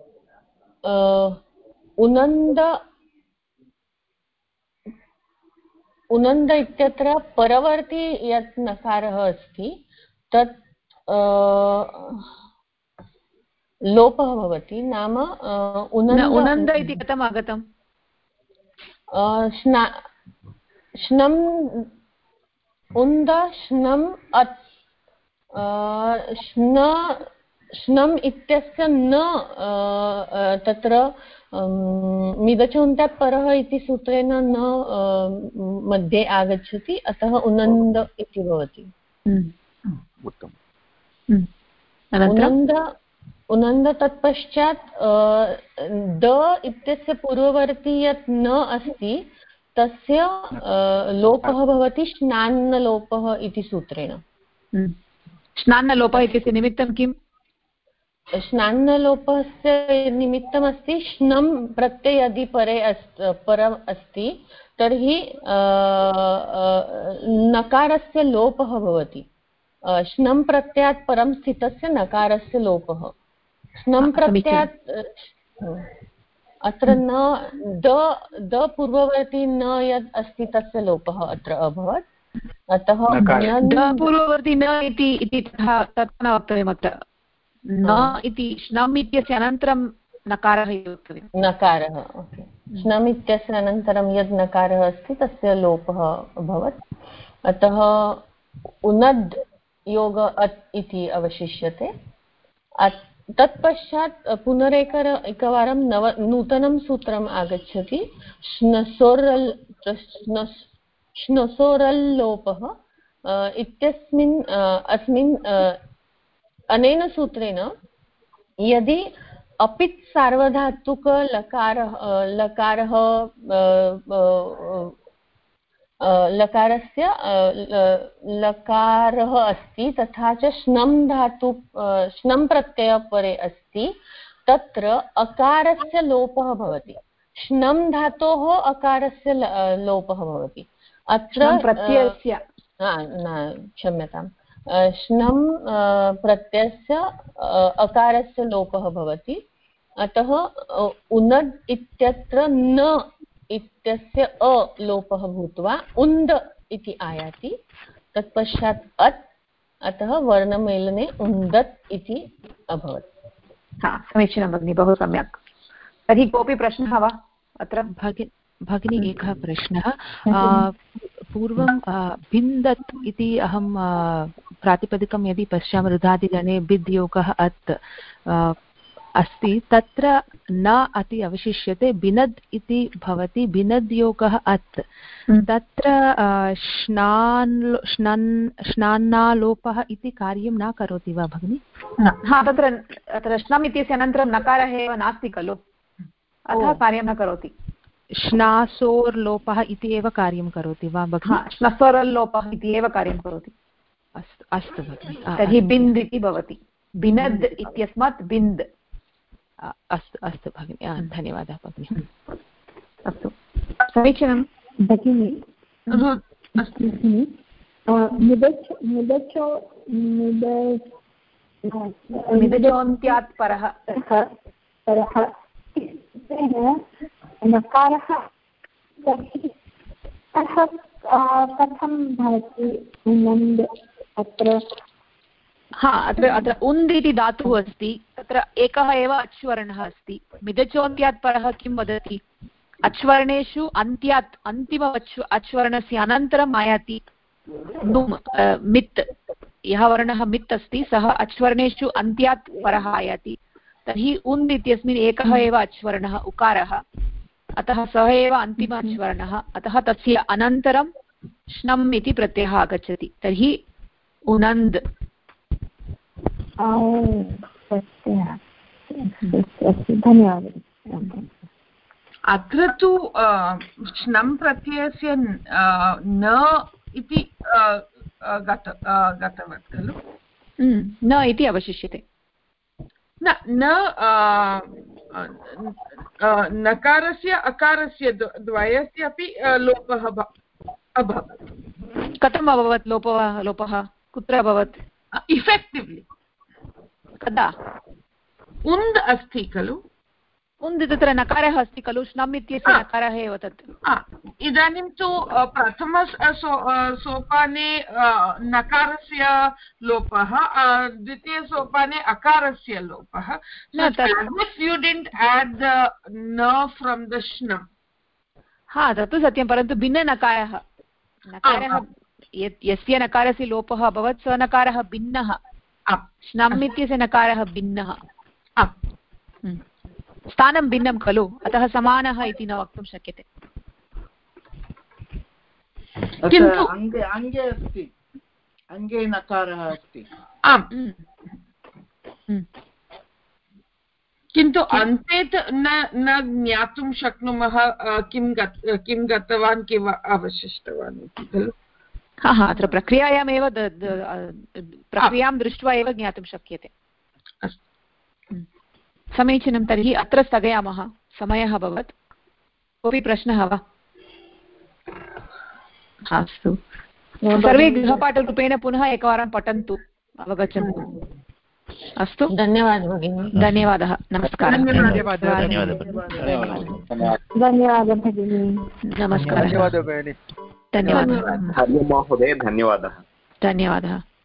उनन्द इत्यत्र परवर्ती यत् नकारः अस्ति तत् लोपः भवति। नाम उनन्द इति कथम् आगतम्? श्नम् उन्द श्नम् अत् श्नम् इत्यस्य न तत्र मिदचोन्तात् परः इति सूत्रेण न मध्ये आगच्छति, अतः उनन्द इति भवति। उनन्द तत्पश्चात् द इत्यस्य पूर्ववर्ती यत् न अस्ति तस्य लोपः भवति श्नान्नलोपः इति सूत्रेण। श्नान्नलोपः इत्यस्य निमित्तं किम्? श्नान्नलोपस्य निमित्तमस्ति श्नं प्रत्यय यदि परम् अस्ति तर्हि नकारस्य लोपः भवति। श्नं प्रत्ययात् परं स्थितस्य नकारस्य लोपः। श्नं प्रत्ययात् अत्र न द पूर्ववर्ती न यद् अस्ति तस्य लोपः अत्र अभवत्, अतः पूर्ववर्ती न इति तथा न वक्तव्यम्। अत्र न इति श्नम् इत्यस्य अनन्तरं नकारः इति वक्तव्यम्। नकारः, श्नम् इत्यस्य अनन्तरं यद् नकारः अस्ति तस्य लोपः अभवत्, अतः उनद् योग अत् इति अवशिष्यते। तत्पश्चात् पुनरेकवारं नूतनं सूत्रम् आगच्छति, श्नसोरल्लोपः इत्यस्मिन् अस्मिन् अनेन सूत्रेण यदि अपित् सार्वधातुक लकारस्य लकारः अस्ति तथा च श्नं प्रत्यय परे अस्ति, तत्र अकारस्य लोपः भवति। श्नं धातोः अकारस्य लोपः भवति। अत्र प्रत्ययस्य क्षम्यताम्, श्नं प्रत्ययस्य अकारस्य लोपः भवति। अतः उनद् इत्यत्र न इत्यस्य अलोपः भूत्वा उन्द इति आयाति। तत्पश्चात् अत्, अतः वर्णमेलने उन्दत् इति अभवत्। समीचीनं भगिनि, बहु सम्यक्। तर्हि कोऽपि प्रश्नः वा अत्र? भगिनी एकः प्रश्नः। पूर्वं भिन्दत् इति अहं प्रातिपदिकं यदि पश्यामि रुदादिगणे बिद् योगः अत्, अस्ति तत्र न अति अवशिष्यते बिनद् इति भवति बिनद् योगः अत् तत्र श्नान्नालोपः इति कार्यं न करोति वा भगिनि? हा तत्र श्नम् इत्यस्य अनन्तरं नकारः एव नास्ति खलु अतः कार्यं न करोति। श्नासोर्लोपः इति एव कार्यं करोति वा भगिनि? श्नसोरल्लोपः इति एव कार्यं करोति। अस्तु भगिनि तर्हि बिन्द् इति भवति बिनद् इत्यस्मात् बिन्द्। अस्तु अस्तु भगिनि धन्यवादः भगिनि। अस्तु समीचीनं भगिनि। मिदचोन्त्यात् परः नकारः कथं भवति अत्र? हा अत्र उन्द् इति धातुः अस्ति तत्र एकः एव अच्वर्णः अस्ति। मिदचोन्त्यात् परः किं वदति? अच्वर्णेषु अन्त्यात् अन्तिम अच्वर्णस्य अनन्तरम् आयाति नुम् मित्। यः वर्णः मित् अस्ति सः अच्वर्णेषु अन्त्यात् परः आयाति। तर्हि उन्द् इत्यस्मिन् एकः एव अच्वर्णः उकारः अतः सः एव अन्तिम अच्वर्णः अतः तस्य अनन्तरं श्नम् इति प्रत्ययः आगच्छति तर्हि उनन्द्। धन्यवादः। अत्र तु श्नम् प्रत्ययस्य न इति गतवत् खलु? न इति अवशिष्यते। नकारस्य अकारस्य द्वयस्य अपि लोपः अभवत्। कथम् अभवत् लोपः? कुत्र अभवत्? इफेक्टिव्लि कदा? उन्द् अस्ति खलु? उन्द् तत्र नकारः अस्ति खलु श्नम् इत्यस्य नकारः एव तत्। इदानीं तु प्रथम सोपाने नकारस्य लोपः द्वितीयसोपाने अकारस्य लोपः। यू डिडंट ऐड द न फ्रॉम द श्नम्। हा तत्तु सत्यं परन्तु भिन्ननकारः यस्य नकारस्य लोपः अभवत् स नकारः भिन्नः। श्नम् इत्यस्य नकारः भिन्नः स्थानं भिन्नं खलु अतः समानः इति न वक्तुं शक्यते। किन्तु अङ्गे अस्ति अङ्गे नकारः अस्ति। आम् किन्तु अन्ते न ज्ञातुं शक्नुमः किं गतवान् किम् अवशिष्टवान् इति खलु। हा अत्र प्रक्रियायामेव प्रक्रियां दृष्ट्वा एव ज्ञातुं शक्यते। समीचीनं तर्हि अत्र स्थगयामः समयः अभवत्। कोऽपि प्रश्नः वा? अस्तु सर्वे गृहपाठरूपेण पुनः एकवारं पठन्तु अवगच्छन्तु। अस्तु धन्यवादः भगिनी। धन्यवादः नमस्कारः। धन्यवादः भगिनी। नमस्कारः। धन्यवादः महोदय। धन्यवादः। धन्यवादः।